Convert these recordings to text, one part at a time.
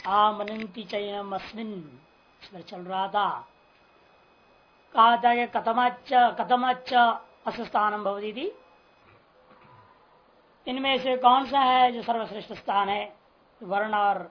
आमनंती चयनम अस्मिन चल रहा था। कहा था कि कथमाच असस्थानम भवती थी। इनमें से कौन सा है जो सर्वश्रेष्ठ स्थान है? वर्ण और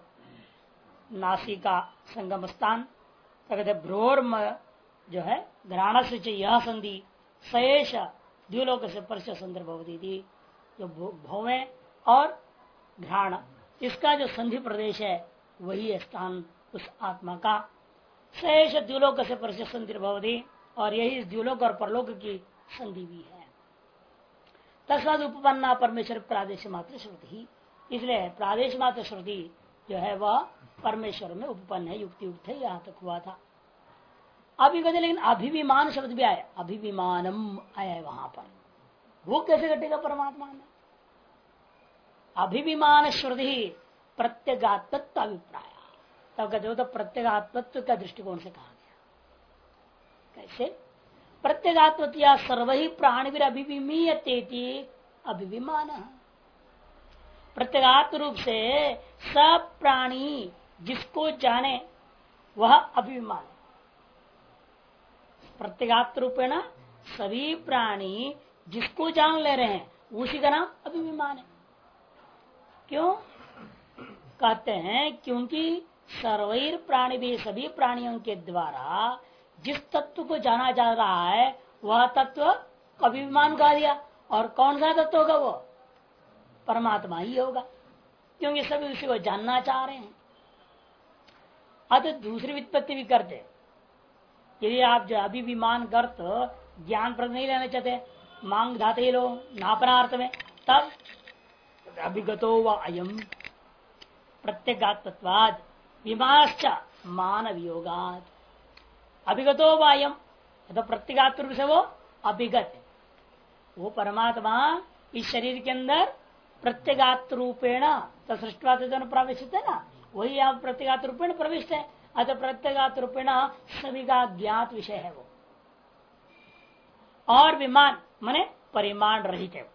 नासिका संगम स्थान। कहते भ्रोर्म जो है घ्राण से यह संधि शेष द्व्युलोक से परस्य संदर्भ भवती थी। जो भौवे और घ्राण इसका जो संधि प्रदेश है वही है स्थान उस आत्मा का। शेष द्व्युलोक से परस्य संदर्भ भवती और यही इस द्व्युलोक और परलोक की संधि भी है। तस्माद उपपन्ना परमेश्वर प्रादेश मात्र श्रुति ही। इसलिए प्रादेश मात्र श्रुति जो है वह परमेश्वर में उपपन्न है, युक्ति युक्त है। यहां तक हुआ था। अभी कहते लेकिन अभिविमान शब्द भी आया, अभिविमानम आया है वहां पर। वो कैसे घटेगा परमात्मा में? अभिविमान श्रुति प्रत्यगात्मत्व अभिप्राय। तब कहते हो तो प्रत्यगात्मत्व का दृष्टिकोण से कहा गया। कैसे? प्रत्यगात्मत्व या सर्व ही प्राणीवीर अभिविमीयते अभिविमान। प्रत्यगात्म रूप से सब प्राणी जिसको जाने वह अभिविमान है। प्रत्यगात्म रूपेण सभी प्राणी जिसको जान ले रहे हैं उसी का नाम अभिविमान है। क्यों कहते हैं? क्योंकि सर्वैर प्राणी भी सभी प्राणियों के द्वारा जिस तत्व को जाना जा रहा है वह तत्व अभिमान कहा दिया। और कौन सा तत्व होगा? वो परमात्मा ही होगा, क्योंकि सभी उसी को जानना चाह रहे हैं। अतः दूसरी व्युत्पत्ति भी करते। यदि आप जो अभिविमान गर्त ज्ञान प्रद नहीं लेना चाहते, मांग धाते लो नापनार्थ में, तब अभिगतो व अयम प्रत्यगात्मत्वाद विमाश्च मानव योगात। अभिगतो व अयम तो प्रत्यगात्म रूप से वो अभिगत है। वो परमात्मा इस शरीर के अंदर प्रत्यगात्म रूपेण तो सृष्टवा प्रवेशित है ना, वही आप प्रत्यगात्म रूपेण प्रविष्ट है। अतः प्रत्यगात्म रूपेण सभी का ज्ञात विषय है वो। और विमान माने परिमाण रहित है।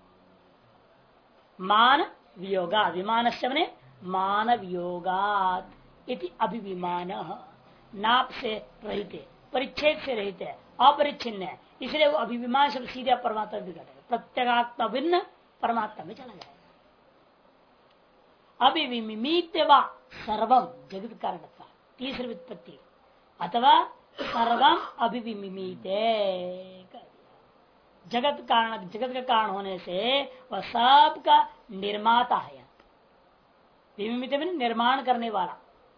मान वियोगा विमान मने मान वियोगात इति अभिविमान। नाप से रहित है, परिच्छेद से रहित है, अपरिच्छिन्न है। इसलिए वो अभिविमान शब्द सीधा परमात्मा भी घटेगा, प्रत्यगात्मा भिन्न परमात्मा में चला जाएगा। अभिविमित व सर्वम जगत कारण का तीसरी व्युत्पत्ति। अथवा सर्वम अभिविमित जगत कारण, जगत का कारण होने से वह सब का निर्माता है। विमित में निर्माण करने वाला,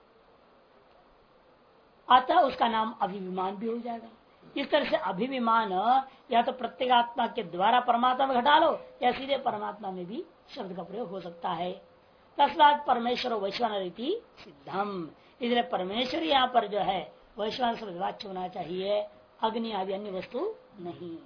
अतः उसका नाम अभिविमान भी हो जाएगा। इस तरह से अभिविमान या तो प्रत्यगात्मा के द्वारा परमात्मा में घटा लो या सीधे परमात्मा में भी शब्द का प्रयोग हो सकता है। तस्मात् परमेश्वर वैश्वानर रीति सिद्धम। इसलिए परमेश्वर यहाँ पर जो है वैश्वान शब्द वाच्य होना चाहिए, अग्नि आदि अन्य वस्तु नहीं।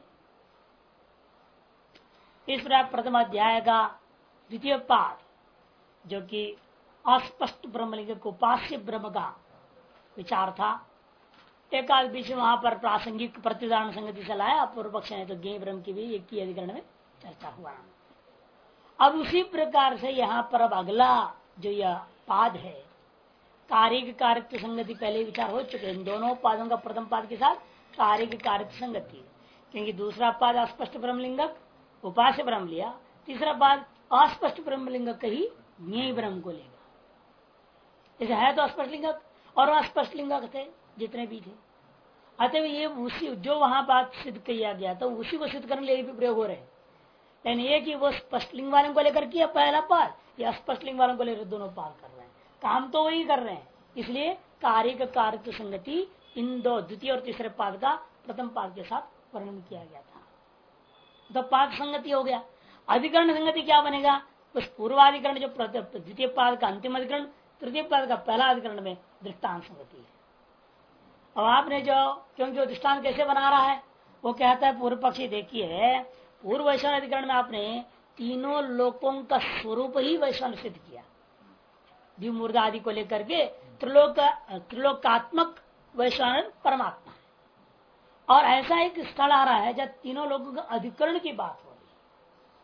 इस प्रकार प्रथम अध्याय का द्वितीय पाठ जो कि अस्पष्ट ब्रह्मलिंग को उपास्य ब्रह्म का विचार था। एक आध बीच में वहां पर प्रासंगिक प्रतिदान संगति से लाया पूर्व पक्ष ने, तो ज्ञेय ब्रह्म की भी एक ही अधिकरण में चर्चा हुआ। अब उसी प्रकार से यहाँ पर अब अगला जो यह पाद है कार्य कार्य संगति पहले विचार हो चुके हैं। इन दोनों पादों का प्रथम पाद के साथ कार्य कार्य संगति, क्योंकि दूसरा पाद अस्पष्ट ब्रह्मलिंगक उपास्य ब्रह्म लिया, तीसरा पाद अस्पष्ट ब्रह्मलिंगक का ही ज्ञेय ब्रह्म को लेगा। जैसे है तो अस्पष्ट लिंगक और अस्पष्ट लिंगक थे जितने भी थे। अतः ये उसी जो वहां बात सिद्ध किया गया था उसी को सिद्ध करने के लिए भी प्रयोग हो रहे हैं। यानी ये कि वो स्पष्ट लिंग वालों को लेकर किया पहला पाद, या स्पष्ट लिंग वालों को लेकर दोनों पाद कर रहे हैं। काम तो वही कर रहे हैं। इसलिए कार्य का कार्य संगति इन दो द्वितीय और तीसरे पाद का प्रथम पाद के साथ वर्णन किया गया था। तो पाद संगति हो गया। अधिकरण संगति क्या बनेगा? उस पूर्वाधिकरण जो द्वितीय पाद का अंतिम अधिकरण, तृतीय पाद का पहला अधिकरण में दृष्टांत संगति है। अब आपने जो क्योंकि वो दृष्टांत कैसे बना रहा है वो कहता है पूर्व पक्षी देखिए, पूर्व वैश्वान अधिकरण में आपने तीनों लोकों का स्वरूप ही वैश्वान सिद्ध किया। दिव्य मूर्धा आदि को लेकर के त्रिलोकात्मक वैश्वान परमात्मा है। और ऐसा एक स्थल आ रहा है जब तीनों लोगों का अधिकरण की बात हो रही है।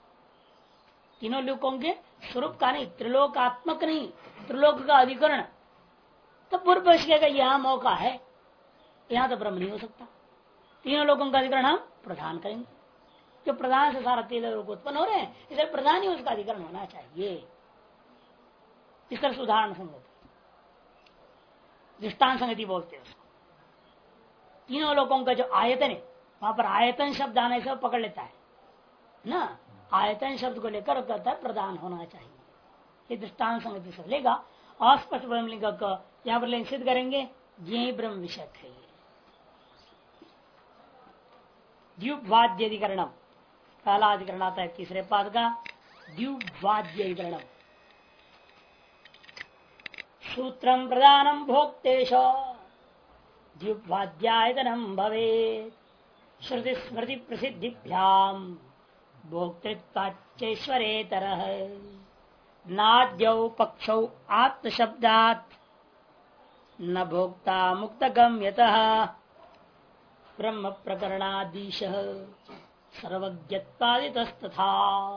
तीनों लोगों के स्वरूप का नहीं, त्रिलोकात्मक नहीं, त्रिलोक का अधिकरण तो पूर्व पक्ष का यहाँ मौका है, यहाँ तो ब्रह्म नहीं हो सकता। तीनों लोगों का अधिकरण हम प्रधान करेंगे, जो प्रधान से सारा तीन लोग उत्पन्न हो रहे हैं, इसलिए प्रधान ही उसका अधिकरण होना चाहिए। इस तरह से उदाहरण संगति, दृष्टान संगति बोलते हैं उसको। तीनों लोगों का जो आयतन है, वहां पर आयतन शब्द आने से पकड़ लेता है ना, आयतन शब्द को लेकर कहता है प्रधान होना चाहिए। ये दृष्टान संगति से लेगा। अस्पष्ट ब्रह्मलिंग का यहाँ पर लिंग सिद्ध करेंगे, यही ब्रह्म विषय है। द्युवाद्य अधिकरणम, पहला अधिकरण आता है तीसरे पाद का, द्युवाद्य अधिकरणम। सूत्रम प्रधानम भोक्तेश द्युवाद्यायतनम भवेत् श्रुति स्मृति प्रसिद्धिभ्याम भोक्तृत्वाच्चैश्वरेतरः नाद्यौ पक्षौ आत्मशब्दात् न भोक्ता मुक्त गम्यतः ब्रह्म प्रकरणादीश सर्वज्ञत्वादितस्तथा।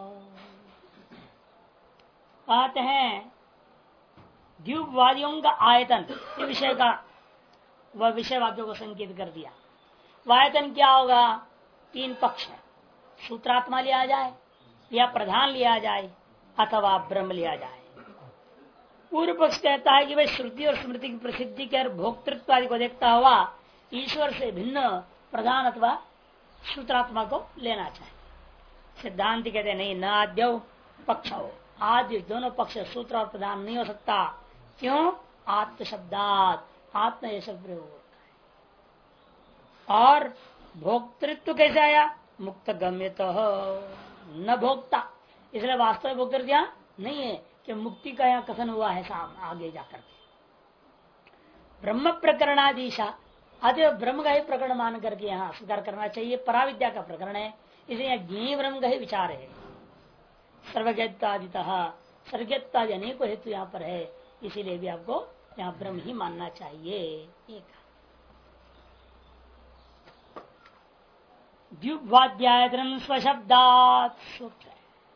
कहते हैं द्युवादियों का आयतन, ये विषय का वह विषय वाक्यों को संकेत कर दिया। आयतन क्या होगा? तीन पक्ष है, सूत्रात्मा लिया जाए या प्रधान लिया जाए अथवा ब्रह्म लिया जाए। पूर्व पक्ष कहता है कि भाई श्रुति और स्मृति की प्रसिद्धि के और भोक्तृत्व आदि को देखता हुआ ईश्वर से भिन्न प्रधान अथवा सूत्रात्मा को लेना चाहिए। सिद्धांत कहते नहीं, न आद्य पक्ष हो, आद्य दोनों पक्ष सूत्र और प्रधान नहीं हो सकता। क्यों? आत्म शब्दात, आत्म ये शब्द प्रयोग होता है। और भोक्तृत्व कैसे आया? मुक्त गम्य तो न भोक्ता, इसलिए वास्तव में भोक्तृत्व यहाँ नहीं है कि मुक्ति का यहाँ कथन हुआ है सामने आगे जाकर के। ब्रह्म प्रकरणाधीशा, अतः ब्रह्म का ही प्रकरण मान करके यहाँ स्वीकार करना चाहिए। पराविद्या का प्रकरण है, इसलिए यहाँ ज्ञेय ब्रह्म का ही विचार है। सर्वज्ञतादितः, सर्वज्ञतादि अनेकों हेतु यहाँ पर है, इसीलिए भी आपको यहाँ ब्रह्म ही मानना चाहिए। एक द्युवाद्यायतनम स्वशब्दात् सूत्र है।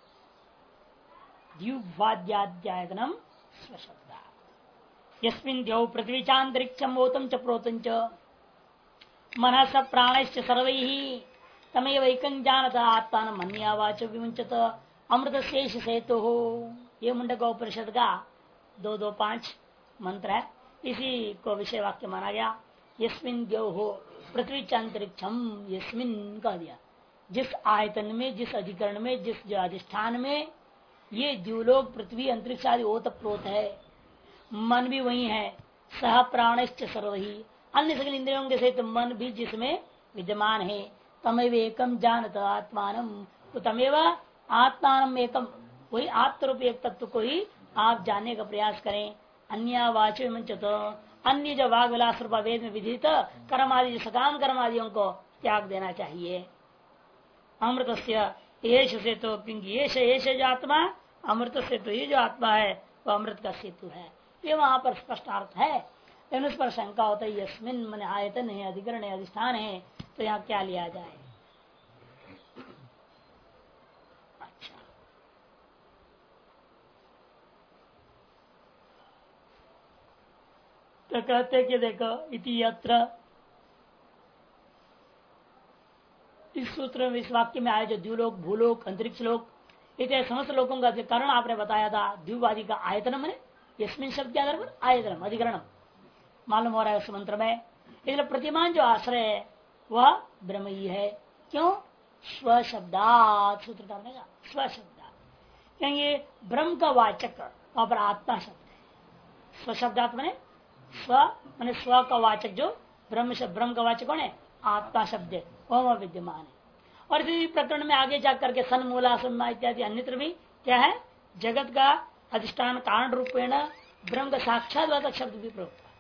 द्युवाद्यायतनम स्वशब्दात् यस्मिन् द्यौ पृथ्वी चांतरिक्षम ओतम च प्रोतम च मनः स प्राणश्च सर्वैः तमेव एकं जानत आत्मानं मन्यावाच विमुञ्चत अमृत शेष सेतु हो। ये मुंडक उपनिषद का 225 मंत्र है, इसी को विषय वाक्य माना गया। यस्मिन् द्यौ हो पृथ्वी चांतरिक्षम, यस्मिन् कह दिया जिस आयतन में, जिस अधिकरण में, जिस अधिष्ठान में ये द्युलोक पृथ्वी अंतरिक्ष आदि ओत प्रोत है, मन भी वही है। सह प्राणश्च सर्वही, अन्य सकल इंद्रियों के सहित मन भी जिसमें विद्यमान है। तमेव एकम जानत आत्मानम, तो तमेव आत्मानम एकम, वही आत्मरूप एक तत्व को ही आप जानने का प्रयास करें। अन्य वाचो मंचत, अन्य जो वाग विलास रूपा वेद में विधित कर्म आदि, सकाम कर्म आदियों को त्याग देना चाहिए। अमृतस्य येष से तो, क्योंकि येष जो आत्मा, अमृत से तो ये जो आत्मा है वह अमृत का सेतु है। ये वहां पर स्पष्ट अर्थ है, लेकिन उस पर शंका होता है यस्मिन मन आयतन है, अधिकरण है, अधिष्ठान है, तो यहाँ क्या लिया जाए? अच्छा, तो कहते कि देखो इति यत्र, इस सूत्र में, इस वाक्य में आया जो द्युलोक भूलोक अंतरिक्ष लोक इतने समस्त लोगों का कारण आपने बताया था। द्युवादि का आयतन मैंने यस्मिन शब्द के आधार पर आयतनम अधिकरणम मालूम हो रहा है उस मंत्र में। इसलिए प्रतिमान जो आश्रय है वह ब्रह्म ही है। क्यों? स्वशब्दात, सूत्र करने का स्वशब्दात, क्योंकि ब्रह्म का वाचक वहां पर आत्मा शब्द है। स्वशब्दात मैंने स्व का वाचक जो ब्रह्म शब्द, ब्रह्म का वाचक कौन है? आत्मा शब्द है, वह विद्यमान है। और इसी प्रकरण में आगे जाकर के सन मूला सन्ना इत्यादि अन्यत्र भी क्या है? जगत का अधिष्ठान कारण रूपेण ब्रह्म का साक्षात शब्द भी प्रयुक्त है।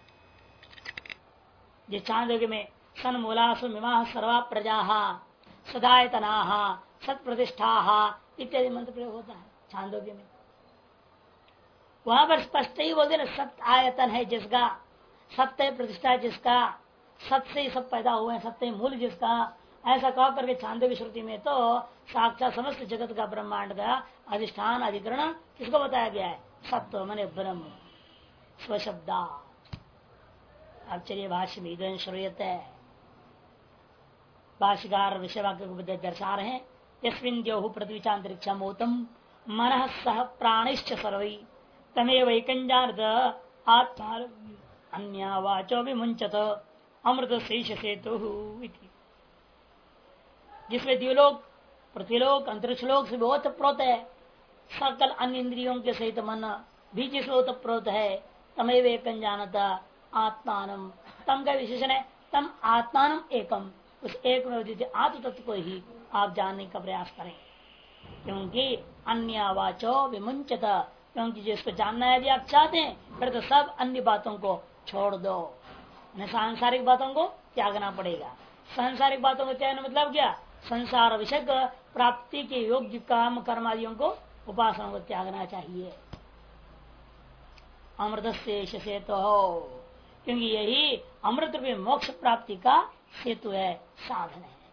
चांदोग्य में सन मूलासु मिमा सर्वा प्रजा सदायतना सत प्रतिष्ठा इत्यादि मंत्र प्रयोग होता है छांदोग्य में। वहां पर स्पष्ट ही बोलते ना, सत्य आयतन है जिसका, सत्य प्रतिष्ठा जिसका, सत्य से ही सब पैदा हुए हैं, सत्य मूल जिसका, ऐसा कह करके छांदोग्य श्रुति में तो साक्षात समस्त जगत का ब्रह्मांड का अधिष्ठान अधिकरण किसको बताया गया है? सत्व मने ब्रह्म, स्वशब्दा। अब चलिए भाष्य में इदं श्रूयते है। भाष्यकार विषय वाक्य को दर्शा रहे हैं। यस्मिन् द्योः पृथ्वीचान्तरिक्षमोतम मनः सह प्राणिश्च सर्वै तमेव एकञ्जानत आत्मा अन्या वाचो विमुंचत अमृत शेष सेतु। जिसमें द्युलोक पृथ्वीलोक अंतरिक्षलोक से बहुत प्रोत है, सकल अन्य इंद्रियों के सहित मन भी जिसमें ओतप्रोत है। तमेव एकं जानता आत्मानम, तम का विशेषण है तम आत्मानम एकम, उस एक में उदित आत्म तत्व को ही आप जानने का प्रयास करें। क्योंकि अन्य वाचो विमुंचत, क्योंकि जिसको जानना है यदि आप चाहते हैं फिर तो सब अन्य बातों को छोड़ दो, सांसारिक बातों को त्यागना पड़ेगा। सांसारिक बातों को त्यागना मतलब क्या? संसार विषय प्राप्ति के योग्य काम कर्म आदियों को उपासना को त्यागना चाहिए। अमृत से तो हो, क्योंकि यही अमृत रूपी मोक्ष प्राप्ति का सेतु है, साधन है।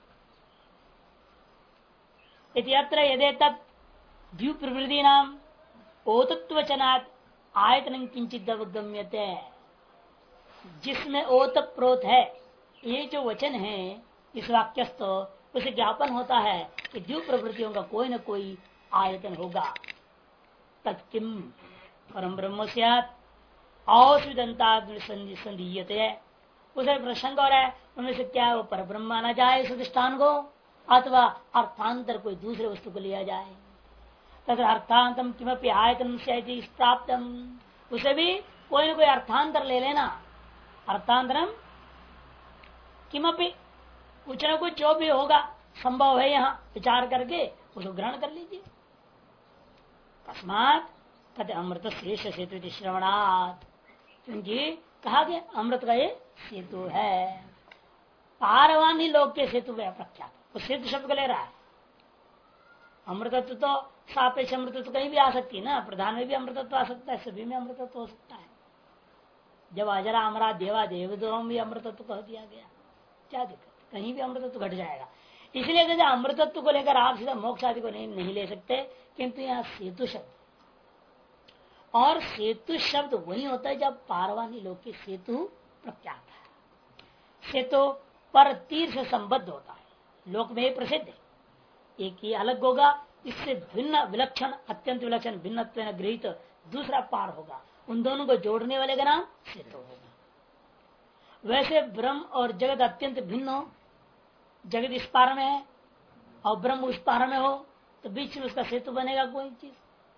इत्यत्र यदि तत् द्यू प्रवृत्ति नाम ओतत्वचनात् आयतन किंचित अवगम्यते, जिसमें ओत प्रोत है ये जो वचन है इस वाक्यस्थ, उसे ज्ञापन होता है कि द्यू प्रवृत्तियों का कोई न कोई आयतन होगा। तत्किम परम ब्रह्म स्यात् औषधंता संधीयते, उसे प्रसंग हो रहा है उनमें से क्या वो पर ब्रह्म माना जाए इस अधिष्ठान को, अथवा अर्थांतर कोई दूसरे वस्तु को लिया जाए। तथा अर्थांतम किमपि आयतन से प्राप्तम, उसे भी कोई न कोई अर्थांतर ले लेना। अर्थांतरम किमपि, कुछ न कुछ जो भी होगा संभव है यहाँ विचार करके उसको ग्रहण कर लीजिए। तस्मात् तद अमृत शेष सेतु श्रवणात्, क्योंकि कहा गया अमृत का ये सेतु है, पारवान ही लोक के सेतु में प्रख्यात। वो सेतु शब्द को ले रहा है। अमृतत्व तो सापेक्ष अमृतत्व कहीं भी आ सकती है ना, प्रधान में भी अमृतत्व आ सकता है, सभी में अमृतत्व हो सकता है। जब अजरा अमरा देवा देवदों भी अमृतत्व कह दिया गया, क्या दिक्कत, कहीं भी अमृतत्व घट जाएगा। इसलिए कहते अमृतत्व को लेकर आप सीधा मोक्ष आदि को नहीं ले सकते, किंतु यहाँ सेतु शब्द, और सेतु शब्द वही होता है जब पारवानी लोक की सेतु प्रख्यात है। सेतु पर तीर से संबद्ध होता है, लोक में प्रसिद्ध है। एक ही अलग होगा, इससे भिन्न विलक्षण अत्यंत विलक्षण भिन्न गृहित दूसरा पार होगा, उन दोनों को जोड़ने वाले का नाम सेतु होगा। वैसे ब्रह्म और जगत अत्यंत भिन्न हो, जगत इस पार में है और ब्रह्म उस पार में हो, तो बीच में उसका सेतु बनेगा कोई चीज।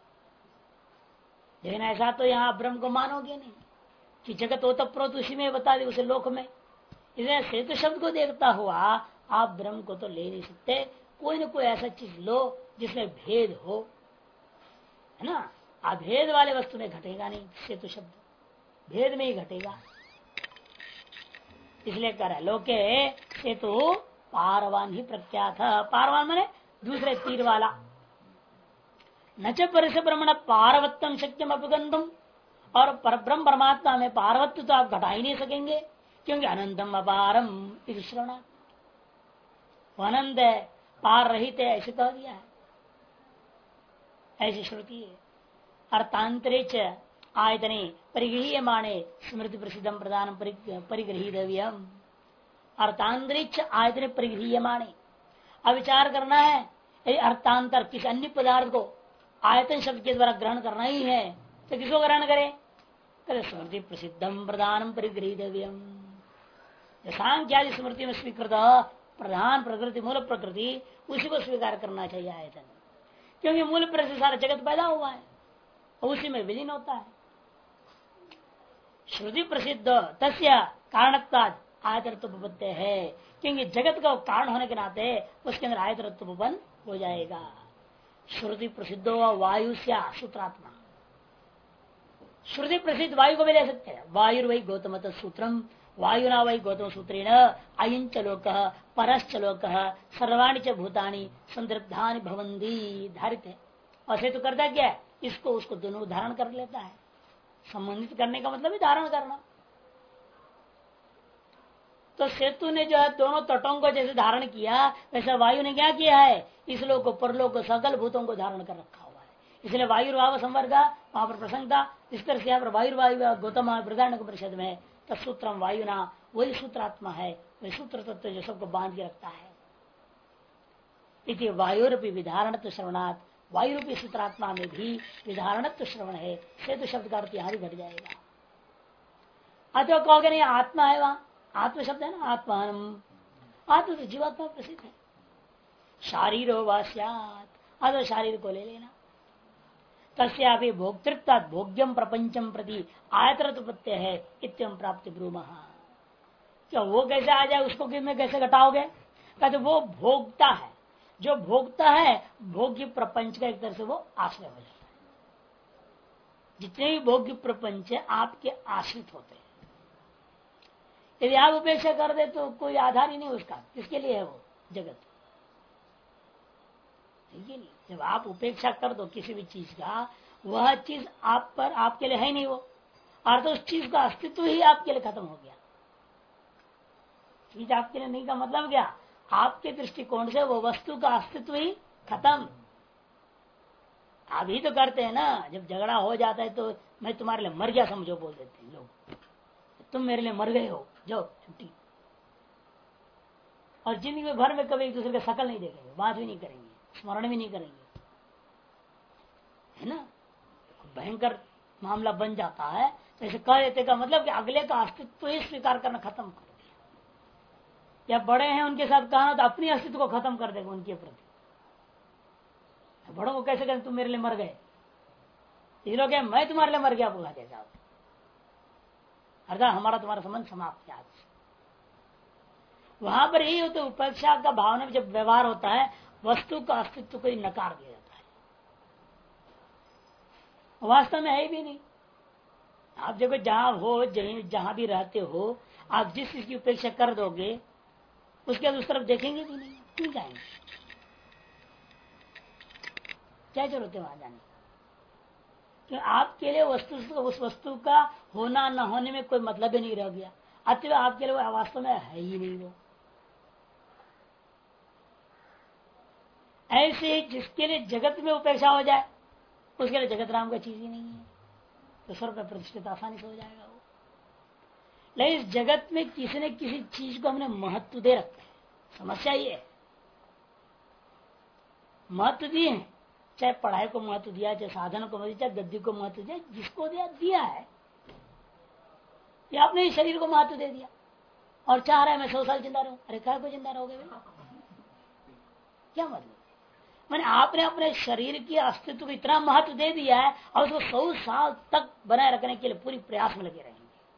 लेकिन ऐसा तो यहाँ ब्रह्म को मानोगे नहीं कि जगत हो तब प्रोत उसी में बता दे उसे लोक में। इसलिए सेतु शब्द को देखता हुआ आप ब्रह्म को तो ले नहीं सकते, कोई न कोई ऐसा चीज लो जिसमें भेद हो, है ना। अभेद वाले वस्तु में घटेगा नहीं सेतु शब्द, भेद में ही घटेगा। इसलिए कर लोके सेतु पारवान ही प्रख्यात। पारवान माने दूसरे तीर वाला। न च परिस ब्रह्मण पारवत्तम शक्यम अपगंतुम, और परब्रह्म परमात्मा में पारवत्व तो आप घटा ही नहीं सकेंगे, क्योंकि अनंतम अपारम इस श्रवण, अनंत है, पार रहित है, ऐसे कह दिया है, ऐसी श्रुति है। अर्थांतरिच आयतने परिगृह्यमाणे स्मृति प्रसिद्धम प्रदान परिगृहीतव्यम। अर्थांतरिक्ष आयतने परिगृह्यमाणे, अब विचार करना है यदि अर्थांतर किसी अन्य पदार्थ को आयतन शब्द के द्वारा ग्रहण करना ही है तो किसको ग्रहण करें? करे स्मृति प्रसिद्धम प्रदानम परिगृहीतव्यम। सांख्यादि स्मृति में स्वीकृत प्रधान प्रकृति मूल प्रकृति उसी को स्वीकार करना चाहिए आयतन, क्योंकि मूल प्रकृति सारा जगत पैदा हुआ है और उसी में विलीन होता है। श्रुति प्रसिद्ध तस्य कारणत्वाद आयतरत्व है, क्योंकि जगत का कारण होने के नाते उसके अंदर आयतरत्व हो जाएगा। श्रुति प्रसिद्ध वायु से सूत्रात्मा, श्रुति प्रसिद्ध वायु को भी ले सकते हैं। वायु वही गौतम सूत्रम, वायुना वही गौतम सूत्रेण अयंच लोक परश्च लोक सर्वाणि च भूतानि संदृप्तानि भवन्ति धारित है। और सेतु करता क्या है? इसको उसको दोनों धारण कर लेता है। संबंधित करने का मतलब ही धारण करना। तो सेतु ने जो है दोनों तटों को जैसे धारण किया, वैसे वायु ने क्या किया है? इस लोक को परलोक को सकल भूतों को धारण कर रखा हुआ है। इसलिए वायु भाव संवर्ग वहां पर प्रसंग था। इस तरह से यहाँ पर वायु गौतम बृहदारण्यक परिषद में तत्सूत्रम वायुना, वही सूत्रात्मा है, वही सूत्र तत्व जो सबको बांध के रखता है। इति वायुरूपी विधारणत्व श्रवणात्, वायु रूपी सूत्रात्मा में भी विधारणत्व श्रवण है, से तो शब्द का अर्थ यहां भी घट जाएगा। अतः कहोगे नहीं आत्मा है, वहां आत्म शब्द है ना, आत्मान आत्म तो जीवात्मा प्रसिद्ध है। शारीरो वास्यात, अतः शारीर को ले लेना। तस्यापि भोक्तृत्व भोग्यम प्रपंचम प्रति आयतरत्पत्य है इत्यम प्राप्त ब्रूमः। क्या वो कैसे आ जाए, उसको कि में कैसे घटाओगे? कहते वो भोगता है, जो भोगता है भोग्य प्रपंच का एक तरह से वो आश्रय हो जाता है। जितने भी भोग्य प्रपंच है आपके आश्रित होते हैं। यदि आप उपेक्षा कर दे तो कोई आधार ही नहीं उसका, किसके लिए है वो जगत? नहीं, जब आप उपेक्षा कर दो किसी भी चीज का, वह चीज आप पर आपके लिए है नहीं वो, और तो उस चीज का अस्तित्व ही आपके लिए खत्म हो गया। चीज आपके लिए नहीं का मतलब क्या? आपके दृष्टिकोण से वो वस्तु का अस्तित्व ही खत्म। अभी तो करते हैं ना, जब झगड़ा हो जाता है तो मैं तुम्हारे लिए मर गया समझो बोल देते हैं लोग, तुम मेरे लिए मर गए हो, जाओ छुट्टी। और जिंदगी भर में कभी एक दूसरे का शकल नहीं देखेंगे, बात भी नहीं करेंगे, स्मरण भी नहीं करेंगे, है ना। भयंकर मामला बन जाता है। तो ऐसे कह देते का मतलब कि अगले का अस्तित्व ही स्वीकार करना खत्म कर दिया। या बड़े हैं उनके साथ कहना तो अपनी अस्तित्व को खत्म कर देगा उनके प्रति। बड़ों को कैसे कहें तुम मेरे लिए मर गए, ये लोग मैं तुम्हारे लिए मर गया बोला कैसा, अर्थात हमारा तुम्हारा संबंध समाप्त है आज। वहां पर यही होता है, उपेक्षा का भावना में जब व्यवहार होता है वस्तु का अस्तित्व को नकार दिया जाता है, वास्तव में है भी नहीं। आप देखो जहां हो, जहां भी रहते हो, आप जिस चीज की उपेक्षा कर दोगे उसके बाद उस तरफ देखेंगे भी नहीं, क्यों जाएंगे? क्या जरूरत है वहां जाने की? कि आपके लिए उस वस्तु का होना न होने में कोई मतलब ही नहीं रह गया, अतः आपके लिए वास्तव में है ही नहीं वो। ऐसे जिसके लिए जगत में उपेक्षा हो जाए उसके लिए जगत राम का चीज ही नहीं है, तो स्वर्ग में प्रतिष्ठित आसानी से हो जाएगा वो। लेकिन इस जगत में किसी न किसी चीज को हमने महत्व दे रखा है। समस्या ये है, महत्व दिए हैं, चाहे पढ़ाई को महत्व दिया, चाहे साधन को महत्व दिया, चाहे गद्दी को महत्व दिया, जिसको दिया है। या आपने इस शरीर को महत्व दे दिया और चाह रहा है मैं 100 साल जिंदा रहूं। अरे क्या को जिंदा रहोगे क्या मतलब? मैंने आपने अपने शरीर की अस्तित्व को इतना महत्व दे दिया है और उसको 100 साल तक बनाए रखने के लिए पूरी प्रयास में लगे रहेंगे,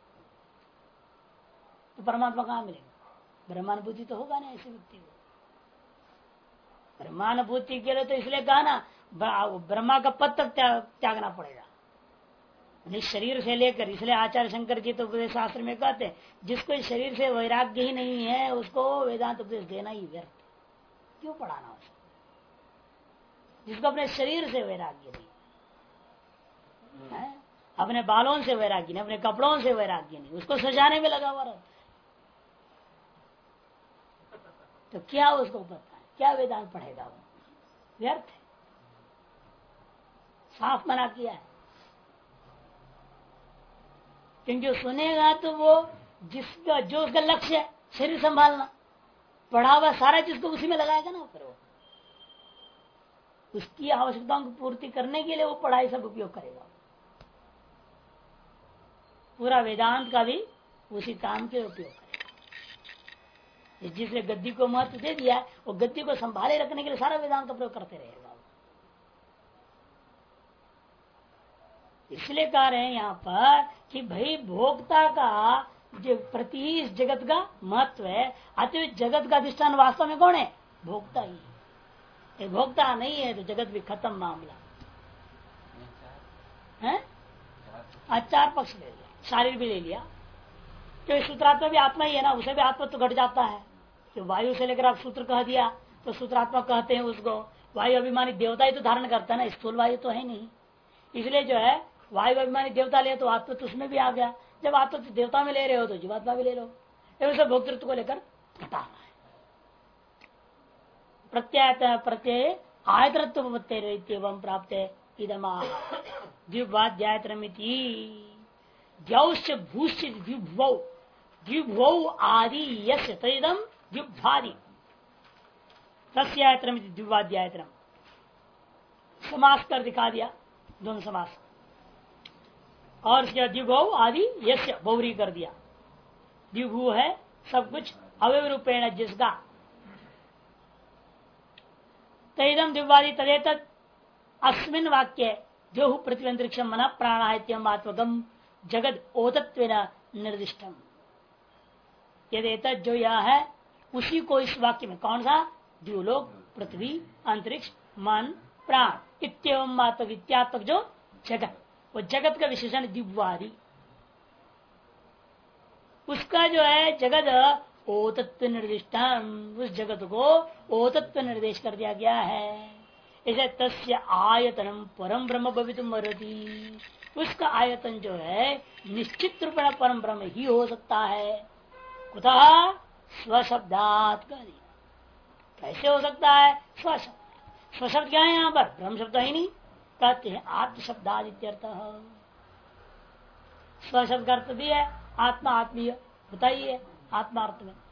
तो परमात्मा कहां मिलेगा? ब्रह्मानुभूति तो होगा ना ऐसे व्यक्ति को। ब्रह्मानुभूति के लिए तो इसलिए कहा ना, ब्रह्मा का पद तक त्यागना पड़ेगा शरीर से लेकर। इसलिए आचार्य शंकर जी तो उपदेश शास्त्र में कहते हैं जिसको शरीर से वैराग्य ही नहीं है उसको वेदांत उपदेश देना ही व्यर्थ, क्यों पढ़ाना उसको? जिसको अपने शरीर से वैराग्य नहीं है, अपने बालों से वैराग्य नहीं, अपने कपड़ों से वैराग्य नहीं, उसको सजाने में लगा हुआ रहता है, तो क्या उसको पता है? क्या वेदांत पढ़ेगा वो? व्यर्थ है। साफ मना किया है, क्योंकि सुनेगा तो वो जिसका जो उसका लक्ष्य है शरीर संभालना, पढ़ा हुआ सारा चीज को उसी में लगाएगा ना, फिर वो उसकी आवश्यकताओं की पूर्ति करने के लिए वो पढ़ाई सब उपयोग करेगा। पूरा वेदांत का भी उसी काम के उपयोग करेगा। जिसने गद्दी को महत्व दे दिया है वो गद्दी को संभाले रखने के लिए सारा वेदांत का प्रयोग करते रहेगा। इसलिए कह रहे हैं यहाँ पर कि भाई भोक्ता का जो प्रति इस जगत का महत्व है, अतः जगत का अधिष्ठान वास्तव में कौन है? भोक्ता ही है। भोक्ता नहीं है तो जगत भी खत्म मामला है। चार पक्ष ले लिया, शारीर भी ले लिया, तो सूत्रात्मा भी आत्मा ही है ना, उसे भी आत्मा तो घट जाता है। तो वायु से लेकर आप सूत्र कह दिया तो सूत्रात्मा कहते हैं उसको। वायु अभिमानी देवता ही तो धारण करता है ना, स्थूल वायु तो है नहीं। इसलिए जो है वायु अभिमानी देवता ले तो आत्मा तो उसमें भी आ गया। जब आत्मा तो देवता में ले रहे हो तो जीवात्मा भी ले लो, उसे भोक्तृत्व को लेकर घटाना है। प्रत्यय आयतरत्व प्राप्त है द्विवाद्यायतरमिति। द्यौश्च भूश्च द्युभ्वौ द्युभ्वौ आदि यस्य तदिदं द्युभादि तस्यायतनम द्युवाद्यायतनम। समास कर दिखा दिया, दोनों समास। और इसके द्युभौ आदि यस्य बहुरी कर दिया। द्युभू है सब कुछ अवयव रूपेण जिसका। तदिदम द्युवादि तदेतत् अस्मिन् वाक्य जो पृथ्वी अंतरिक्षम मन प्राणात्मकम जगत ओतत्वेन निर्दिष्टम। यदि जो यह है उसी को इस वाक्य में, कौन सा? द्युलोक, पृथ्वी, अंतरिक्ष, मन, प्राण इत्येवं मात्र इत्यात्मक जो जगत, वो जगत का विशेषण दिव्वादि, उसका जो है जगत ओतत्व निर्दिष्टम, उस जगत को ओतत्व निर्देश कर दिया गया है। इसे तस्य आयतनम परम ब्रह्म भवितुम अर्हति, उसका आयतन जो है निश्चित रूप में परम ब्रह्म ही हो सकता है। कुतः? स्वशब्दात कर दिया। कैसे हो सकता है? स्वशब्द। स्वशब्द क्या है यहाँ पर? ब्रह्म शब्द ही नहीं, कहते हैं आत्मशब्दाद इत्यर्थ। स्वशब्द का अर्थ भी है आत्मा, आत्मीय। बताइए आत्मा अर्थ में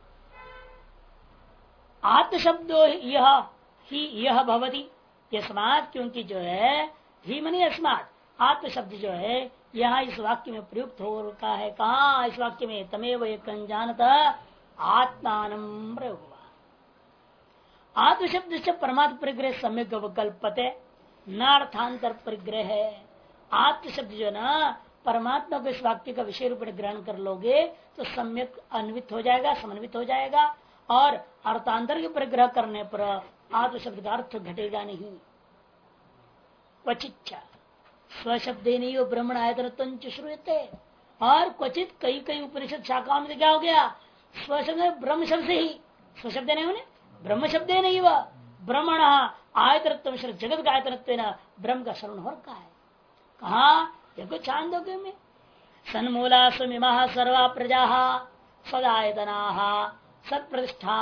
आत्मशब्दो यह ही यह भवति यस्मात्, क्योंकि जो है ही मनी अस्मात्, आत्म शब्द जो है यहाँ इस वाक्य में प्रयुक्त हो रखा है। कहा इस वाक्य में? तमेव एक जानता आत्मानं प्रयोग हुआ। आत्म शब्द से परमात्म परिग्रह सम्यक अवकल्पते न अर्थांतर परिग्रह है। आत्म शब्द जो ना परमात्मा को इस वाक्य का विषय रूप में ग्रहण कर लोगे तो सम्यक अन्वित हो जाएगा, समन्वित हो जाएगा, और अर्थांतर के परिग्रह करने पर आत्म शब्द का अर्थ घटेगा नहीं। क्वचित स्वशब्द नहीं हो ब्रह्मण आयतन श्रूयते, और क्वचित कई कई उपनिषद शाखाओं में क्या हो गया? स्वशब्द ब्रह्म शब्द से ही, स्वशब्द नहीं होने ब्रह्म शब्द नहीं, वह ब्रह्मण आयतन जगत का आयतन ब्रह्म का शरण हो रखा है। कहा? देखो छांदोग्य में सन्मूला सुमिमा सर्वा प्रजा सदायतना सत्प्रतिष्ठा,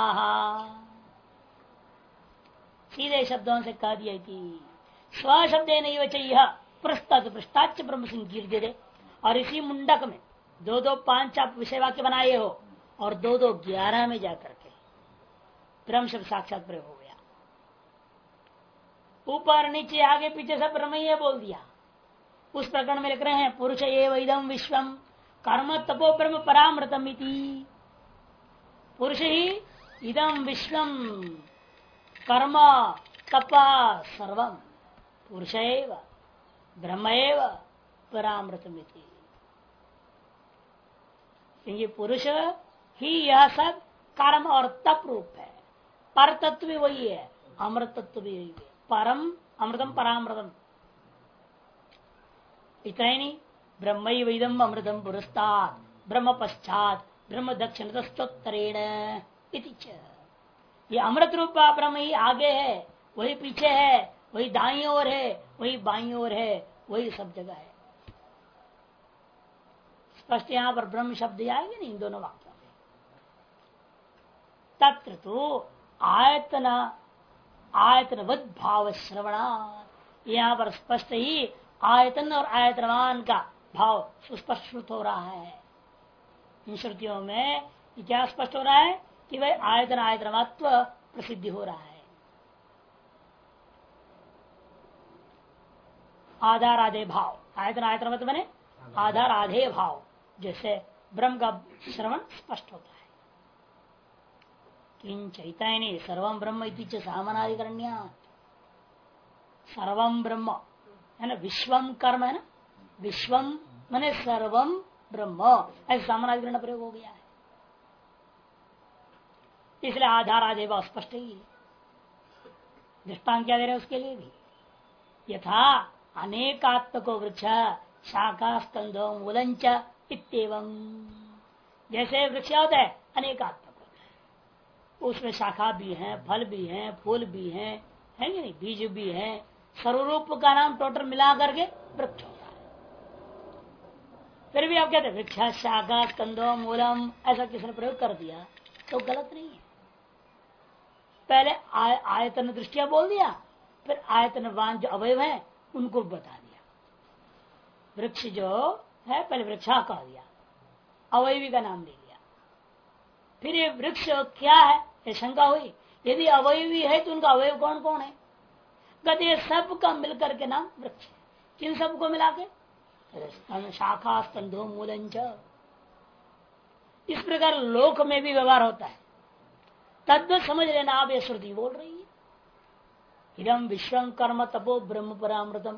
सीधे शब्दों से कह दिया कि स्वशब्द नहीं वह पृष्ठाच ब्रह्म सिंह दे। और इसी मुंडक में 2-2 5 आप विषय वाक्य बनाए हो, और 2-2 11 में जाकर के ब्रह्म शब्द साक्षात प्रयोग हो गया। ऊपर नीचे आगे पीछे सब ब्रह्म ही बोल दिया। उस प्रकरण में लिख रहे हैं पुरुष एव इदम विश्वम कर्म तपो ब्रह्म परामृतम इति। पुरुष ही इदम विश्वम कर्म तप सर्वम पुरुष एव ब्रह्म एव परामृतम इति। क्योंकि पुरुष ही यह सब कर्म और तप रूप है। पर तत्व भी वही है, अमृत तत्व भी वही है। परम अमृतम परामृतम, इतना ही नहीं, ब्रह्म वेदम अमृतम पुरस्तात् ब्रह्म पश्चात ब्रह्म दक्षिणतस्तोत्तरेण इति च। ये अमृत रूप ब्रह्म ही आगे है, वही पीछे है, वही दाईं ओर है, वही बाईं ओर है, वही सब जगह है। स्पष्ट यहाँ पर ब्रह्म शब्द आएंगे नहीं इन दोनों वाक्यों में। तत्र तो आयतन आयतनवद भाव श्रवणा, यहाँ पर स्पष्ट ही आयतन और आयतनवान का भाव सुस्पष्ट हो रहा है। इन श्रुतियों में क्या स्पष्ट हो रहा है कि वह आयतन आयतनवात्व प्रसिद्धि हो रहा है। आधार आधे भाव, आयतन आयतनवत्व बने आधार आधे भाव, जैसे ब्रह्म का श्रवण स्पष्ट होता है। किंचैतायने सर्वम ब्रह्म इति सामनाधिकरण्या, सर्वम ब्रह्म है ना, विश्वम कर्म है ना, विश्वम माने सर्वम ब्रह्म, ऐसे सामनाधिकरण प्रयोग हो गया है। इसलिए आधार आधे भाव स्पष्ट ही है। दृष्टांत क्या दे रहे उसके लिए भी? यथा अनेकात्मको वृक्ष शाखा स्कंधो मूलंच इत्येवं, जैसे वृक्ष होता है अनेकात्मक, उसमें शाखा भी है, फल भी है, फूल भी है कि नहीं, बीज भी है, सर्वरूप का नाम टोटल मिला करके वृक्ष होता है। फिर भी आप कहते हैं वृक्ष शाखा स्कंधो मूलम, ऐसा किसने प्रयोग कर दिया तो गलत नहीं है। पहले आयतन दृष्टिया बोल दिया, फिर आयतनवान जो अवयव है उनको बता दिया। वृक्ष जो है, पहले वृक्षा कह दिया, अवयवी का नाम दे दिया। फिर ये वृक्ष क्या है, ये शंका हुई। यदि अवयवी है तो उनका अवयव कौन कौन है? कहते ये सब का मिलकर के नाम वृक्ष है। किन सबको मिला के? शाखा स्तंभो मूलंच। इस प्रकार लोक में भी व्यवहार होता है, तद्वत समझ लेना। आप ये श्रुति बोल रही है, इदम विश्वं कर्म तपो ब्रह्म परामृतम।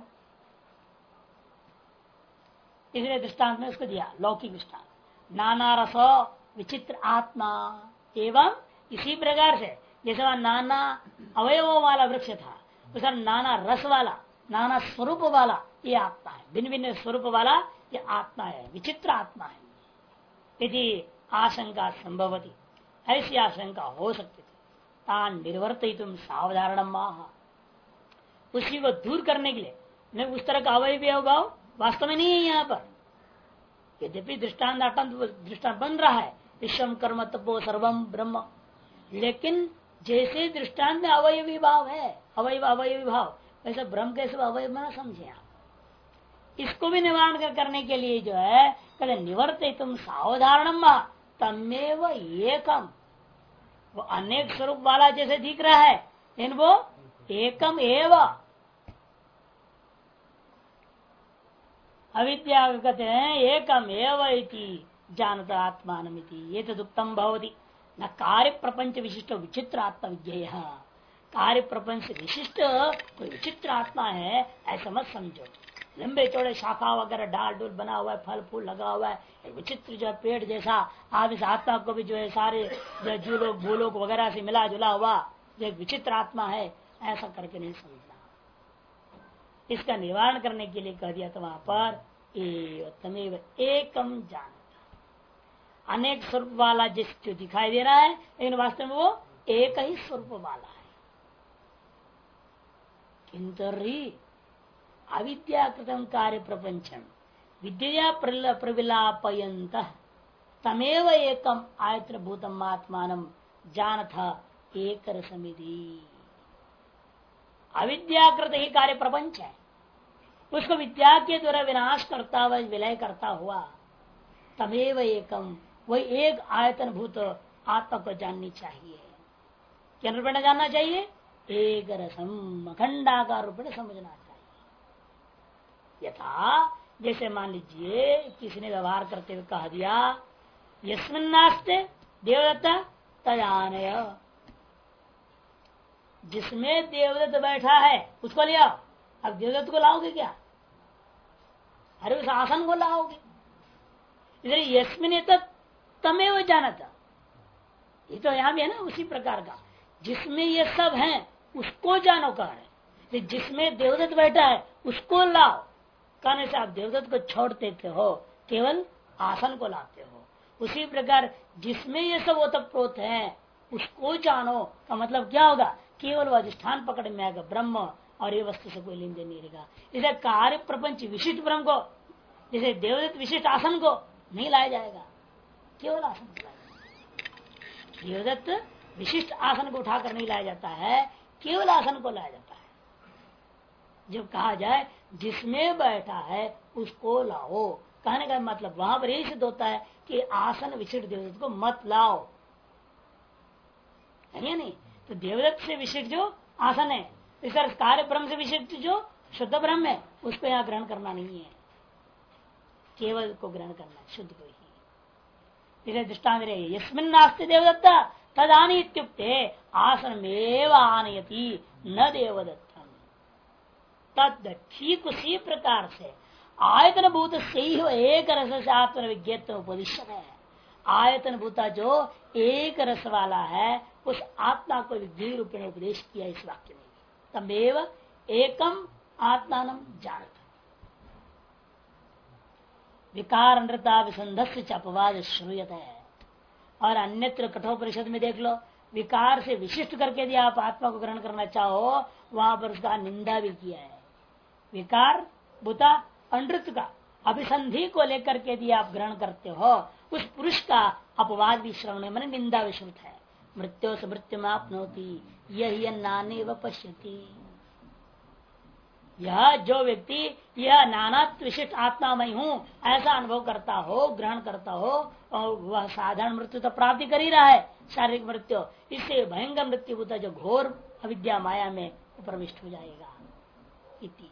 इसलिए दृष्टांत में उसको दिया, लौकिक दृष्टांत। नाना रस विचित्र आत्मा एवं इसी प्रकार से जैसे वहां नाना अवयवों वाला वृक्ष था, उसका नाना रस वाला, नाना स्वरूप वाला ये आत्मा है, भिन्न भिन्न स्वरूप वाला ये आत्मा है, विचित्र आत्मा है। यदि आशंका संभवती, ऐसी आशंका हो सकती थी, तान निर्वर्तितुम सावधारण माह, उसी को दूर करने के लिए नहीं, उस तरह का अवयव भाव वास्तव में नहीं है यहाँ पर। यद्यपि दृष्टांत बन रहा है, विश्वम कर्म तपो सर्वम ब्रह्म, लेकिन जैसे दृष्टांत में अवयवी भाव है, अवयवी भाव, वैसे ब्रह्म कैसे अवयव में ना समझे आप। इसको भी निवारण करने के लिए जो है कहते निवर्तितुम सावधारणम तमेव एकम, वो अनेक स्वरूप वाला जैसे दिख रहा है, लेकिन वो एकम एव। अविद्या कहते हैं एकम एव इति जानता आत्मानमिति, ये तो उत्तम भवति न कार्य प्रपंच विशिष्ट विचित्र आत्मा विज्ञेय। कार्य प्रपंच विशिष्ट कोई विचित्र आत्मा है ऐसा मत समझो। लंबे चौड़े शाखा वगैरह डाल डूल बना हुआ है, फल फूल लगा हुआ है, एक विचित्र जो है पेड़ जैसा, आप इस आत्मा को भी जो है सारे जो जूलोक भूलोक वगैरह से मिला जुला हुआ जो एक विचित्र आत्मा है, ऐसा करके नहीं समझना। इसका निवारण करने के लिए कह दिया था वहां पर तमेव एकम जानता, अनेक स्वरूप वाला जिसको दिखाई दे रहा है, लेकिन वास्तव में वो एक ही स्वरूप वाला है। किंतु अविद्याकृतम कार्य प्रपंचम विद्या प्रविलापयंत तमेव एकम आयत्र भूतम आत्मान जानथ एक रसमिति। अविद्याकृत ही कार्य प्रपंच है, उसको विद्या के द्वारा विनाश करता हुआ, विलय करता हुआ, तमेव एकम, वही एक आयतन भूत आत्मा को जाननी चाहिए। क्या रूप में जानना चाहिए? एक रसम, अखंडाकार रूप में समझना चाहिए। यथा जैसे मान लीजिए किसी ने व्यवहार करते हुए कह दिया यस्मिन्नास्ते देवदत्ता तदानय, जिसमें देवदत्त बैठा है उसको ले आओ। अब देवदत्त को लाओगे क्या? अरे उस आसन को लाओगे। इसलिए यस्मिन तमेव जानता, ये तो यहां भी है ना उसी प्रकार का, जिसमें ये सब है उसको जानो कह रहे। जिसमें देवदत्त बैठा है उसको लाओ कहने से आप देवदत्त को छोड़ देते हो, केवल आसन को लाते हो। उसी प्रकार जिसमें ये सब ओतप्रोत है उसको जानो का मतलब क्या होगा? केवल वह अधिष्ठान पकड़ में आएगा ब्रह्म, और ये वस्तु से कोई लेन देन नहीं रहेगा। इसे कार्य प्रपंच विशिष्ट ब्रह्म को, जैसे देवदत्त विशिष्ट आसन को नहीं लाया जाएगा, केवल आसन को लाया जाएगा। देवदत्त विशिष्ट आसन को उठाकर नहीं लाया जाता है, केवल आसन को लाया जाता है। जब कहा जाए जिसमें बैठा है उसको लाओ, कहने का मतलब वहां पर यही सिद्ध होता है कि आसन विशिष्ट देवदत्त को मत लाओ, है नहीं? तो देवदत्त से विशिष्ट जो आसन है, इस कार्य ब्रह्म से विशिष्ट जो शुद्ध ब्रह्म है उसको यहाँ ग्रहण करना नहीं है, केवल को ग्रहण करना है, शुद्ध को ही। दृष्टांत रहे यस्मिन् नास्ति देवदत्ता तदानी इत्युक्ते आसनमेव आनयति न देवदत्तम। तद ठीक उसी प्रकार से आयतन भूत से ही एक रस से आत्म विज्ञत्व उपदिश्य है। आयतन भूता जो एक रस वाला है उस आत्मा को विज्ञेय रूप में उपदेश किया इस वाक्य में। तमेव एकम आत्मानं जानत। विकार अनृता विसंधस्य अपवाद श्रूयत है। और अन्यत्र कठोपनिषद में देख लो, विकार से विशिष्ट करके यदि आप आत्मा को ग्रहण करना चाहो वहां पर उसका निंदा भी किया है। विकार भूता अनृत का अभिसंधि को लेकर के यदि आप ग्रहण करते हो उस पुरुष का अपवाद भी श्रवण मैंने निंदा विश्रुत है। मृत्यु से मृत्यु में आपनोती यही नाने व पश्यति। यह जो व्यक्ति यह नानात्व विशिष्ट आत्मा मैं हूं ऐसा अनुभव करता हो, ग्रहण करता हो, और वह साधारण मृत्यु तो प्राप्ति कर ही रहा है, शारीरिक मृत्यु, इससे भयंकर मृत्यु होता जो घोर अविद्या माया में प्रविष्ट हो जाएगा। इति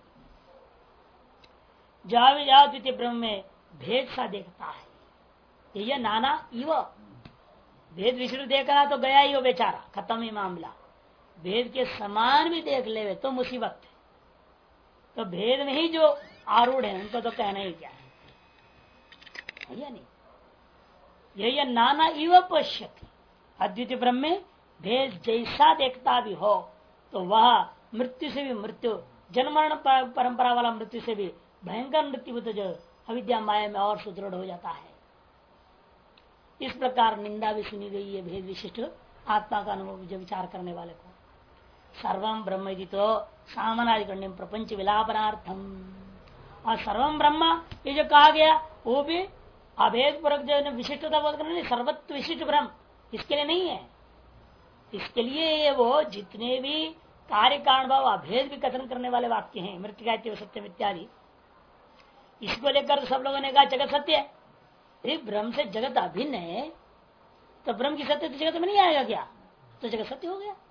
जाओ द्वितीय ब्रह्म में भेद सा देखता है, यह नाना इव भेद विष्णु देखना तो गया ही वो बेचारा, खत्म ही मामला। भेद के समान भी देख ले तो मुसीबत है। तो भेद में ही जो आरूढ़ है उनको तो कहना ही क्या है या नहीं। यह नाना इव पश्यति, अद्वितीय ब्रह्म में भेद जैसा देखता भी हो तो वह मृत्यु से भी मृत्यु, जन्म मरण परंपरा वाला मृत्यु से भी भयंकर मृत्यु तो जो अविद्या माया में और सुदृढ़ हो जाता है। इस प्रकार निंदा भी सुनी गई है भेद विशिष्ट आत्मा का अनुभव जो विचार करने वाले को। सर्वम ब्रह्म तो सामनाधिकरण्य प्रपंच विलापनार्थम, और सर्वम ब्रह्म ये जो कहा गया वो भी अभेद पूर्वक जो विशिष्टता बोध करने, सर्वत्व विशिष्ट ब्रह्म इसके लिए नहीं है। इसके लिए वो जितने भी कार्य कारण भाव अभेद भी कथन करने वाले वाक्य हैं, मृत्यु सत्यम इत्यादि, इसको लेकर सब लोगों ने कहा जगत सत्य है। ब्रह्म से जगत अभिन्न है तो ब्रह्म की सत्य तो जगत में नहीं आएगा क्या? तो जगत सत्य हो गया,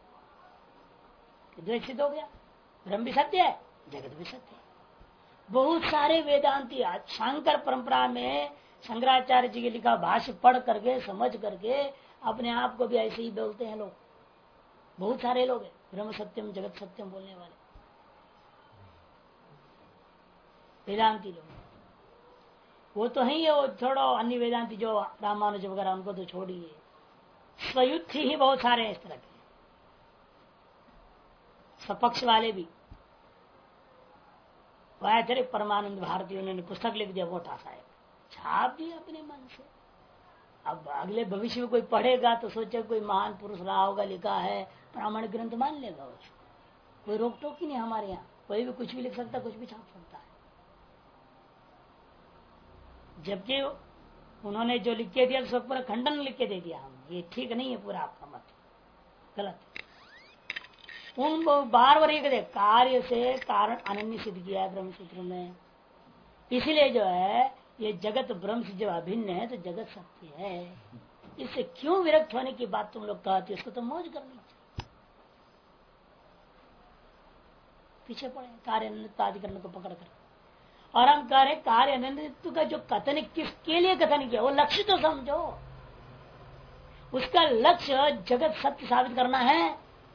द्वैत सिद्ध हो गया। ब्रह्म भी सत्य है, जगत भी सत्य है। बहुत सारे वेदांती शंकर परंपरा में शंकराचार्य जी के लिखा भाष्य पढ़ करके समझ करके अपने आप को भी ऐसे ही बोलते हैं लोग। बहुत सारे लोग हैं ब्रह्म सत्यम जगत सत्यम बोलने वाले वेदांती लोग। वो तो है ही, वो छोड़ो अन्य वेदांती जो रामानुज वगैरह उनको तो छोड़िए, स्वयुक्त ही बहुत सारे हैं इस तरह के सपक्ष वाले भी। वह परमानंद भारती उन्होंने पुस्तक लिख दिया, मोटा साहब छाप दिया अपने मन से। अब अगले भविष्य में कोई पढ़ेगा तो सोचे कोई महान पुरुष रहा होगा, लिखा है, प्रामाणिक ग्रंथ मान लेगा उसको। कोई रोक टोक ही नहीं हमारे यहाँ, कोई भी कुछ भी लिख सकता, कुछ भी छाप सकता है। जबकि उन्होंने जो लिख के दिया सब पूरा खंडन लिख के दे दिया हमने, ये ठीक नहीं है, पूरा आपका मत गलत है। उन बार बार ये कार्य से कारण अनन्य सिद्ध किया है ब्रह्मसूत्र में। इसलिए जो है ये जगत ब्रह्म से जब अभिन्न है तो जगत सत्य है। इससे क्यों विरक्त होने की बात तुम लोग कहते हो? इसको तो मौज करनी चाहिए। पीछे पड़े कार्य अनंत अधिकरण को पकड़ कर, और हम कह रहे कार्य अनंत का जो कथन किसके लिए कथन किया वो लक्ष्य तो समझो। उसका लक्ष्य जगत सत्य साबित करना है।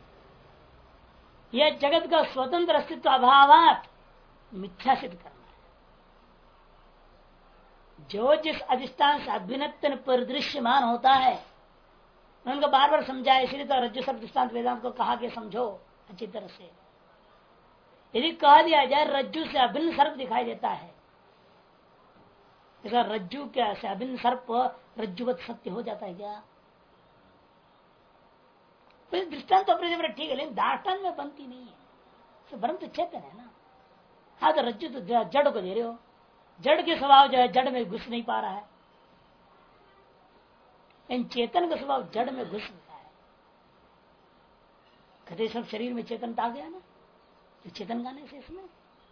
यह जगत का स्वतंत्र अस्तित्व अभावात मिथ्या सिद्ध करना है। जो जिस अधिष्ठान से अभिन्न परिदृश्यमान होता है उनको बार बार समझाया, इसलिए तो रज्जु सर्प दृष्टांत वेदांत को कहा कि समझो अच्छी तरह से। यदि कह दिया जाए रज्जु से अभिन्न सर्प दिखाई देता है, इसका रज्जु क्या से अभिन्न सर्प रज्जुवत सत्य हो जाता है क्या? दृष्टांत तो ठीक है, लेकिन दार्टान में बनती नहीं है। तो ब्रह्म तो चेतन है ना। हाँ तो रज्जु तो जड़ को दे रहे हो, जड़ के स्वभाव जो है जड़ में घुस नहीं पा रहा है, इन चेतन का स्वभाव जड़ में घुस रहा है। कहते सब शरीर में चेतनता आ गया ना, तो चेतन गाने से इसमें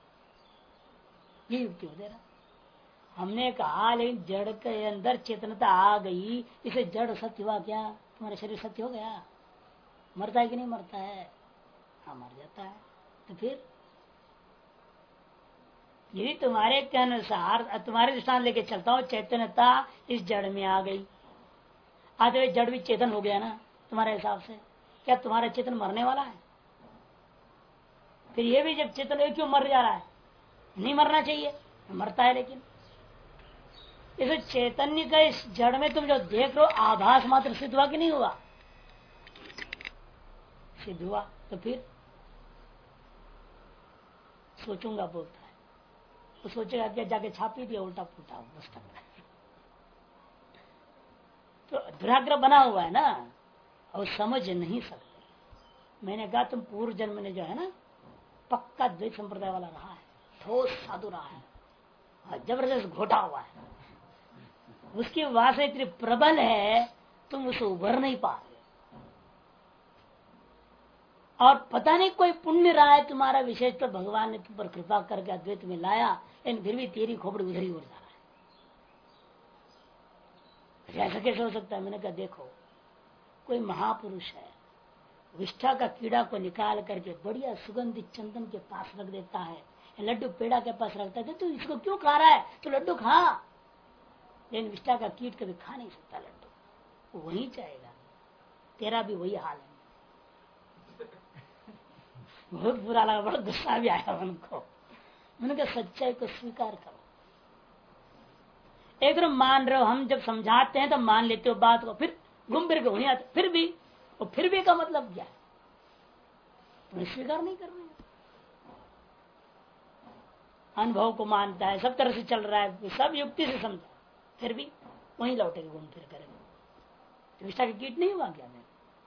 ये युक्ति हो दे रहा। हमने कहा लेकिन जड़ के अंदर चेतनता आ गई, इसे जड़ सत्य हुआ क्या? तुम्हारा शरीर सत्य हो गया? मरता है कि नहीं मरता है? हाँ मर जाता है। तो फिर यदि तुम्हारे के अनुसार तुम्हारे दृष्टांत लेके चलता हूं, चैतन्यता इस जड़ में आ गई, आते जड़ भी चेतन हो गया ना तुम्हारे हिसाब से, क्या तुम्हारा चेतन मरने वाला है? फिर ये भी जब चेतन क्यों मर जा रहा है? नहीं मरना चाहिए, मरता है। लेकिन इस चैतन्य का इस जड़ में तुम जो देख रहे हो आभास मात्र सिद्ध हुआ कि नहीं हुआ? सिद्ध हुआ। तो फिर सोचूंगा बोलता है, तो सोचेगा क्या जाके छापी दिया उल्टा पुल्टा पुस्तक। तो दुराग्रह बना हुआ है ना, और समझ नहीं सकते। मैंने कहा तुम पूर्व जन्म में जो है ना पक्का द्वैत संप्रदाय वाला रहा है, ठोस साधु रहा है, जबरदस्त घोटा हुआ है, उसकी वासना इतनी प्रबल है तुम उसे उभर नहीं पा रहे। और पता नहीं कोई पुण्य रहा है तुम्हारा विशेष, तो भगवान ने तुम पर कृपा करके अद्वैत में लाया, लेकिन फिर भी तेरी खोपड़ी उधर ही उड़ जा रहा है। ऐसा कैसे हो सकता है? मैंने कहा देखो, कोई महापुरुष है, विष्ठा का कीड़ा को निकाल करके बढ़िया सुगंधित चंदन के पास रख देता है, लड्डू पेड़ा के पास रखता है, तो इसको क्यों खा रहा है? तो लड्डू खा, लेकिन विष्ठा का कीट कभी खा नहीं सकता लड्डू, वो वहीं जाएगा। तेरा भी वही हाल है। बहुत बुरा लगा, बड़ा गुस्सा भी आया उनको। मैंने कहा सच्चाई को स्वीकार करो। एक बार मान रहे हो, हम जब समझाते हैं तो मान लेते हो बात को, फिर घूम फिर के वहीं आते, फिर भी, और फिर भी का मतलब क्या है? तुम्हें स्वीकार नहीं कर रहे। अनुभव को मानता है, सब तरह से चल रहा है, सब युक्ति से समझा, फिर भी वहीं लौटेगा, घूम फिर करेंगे। विष्ठा के कीट नहीं हुआ क्या? मैं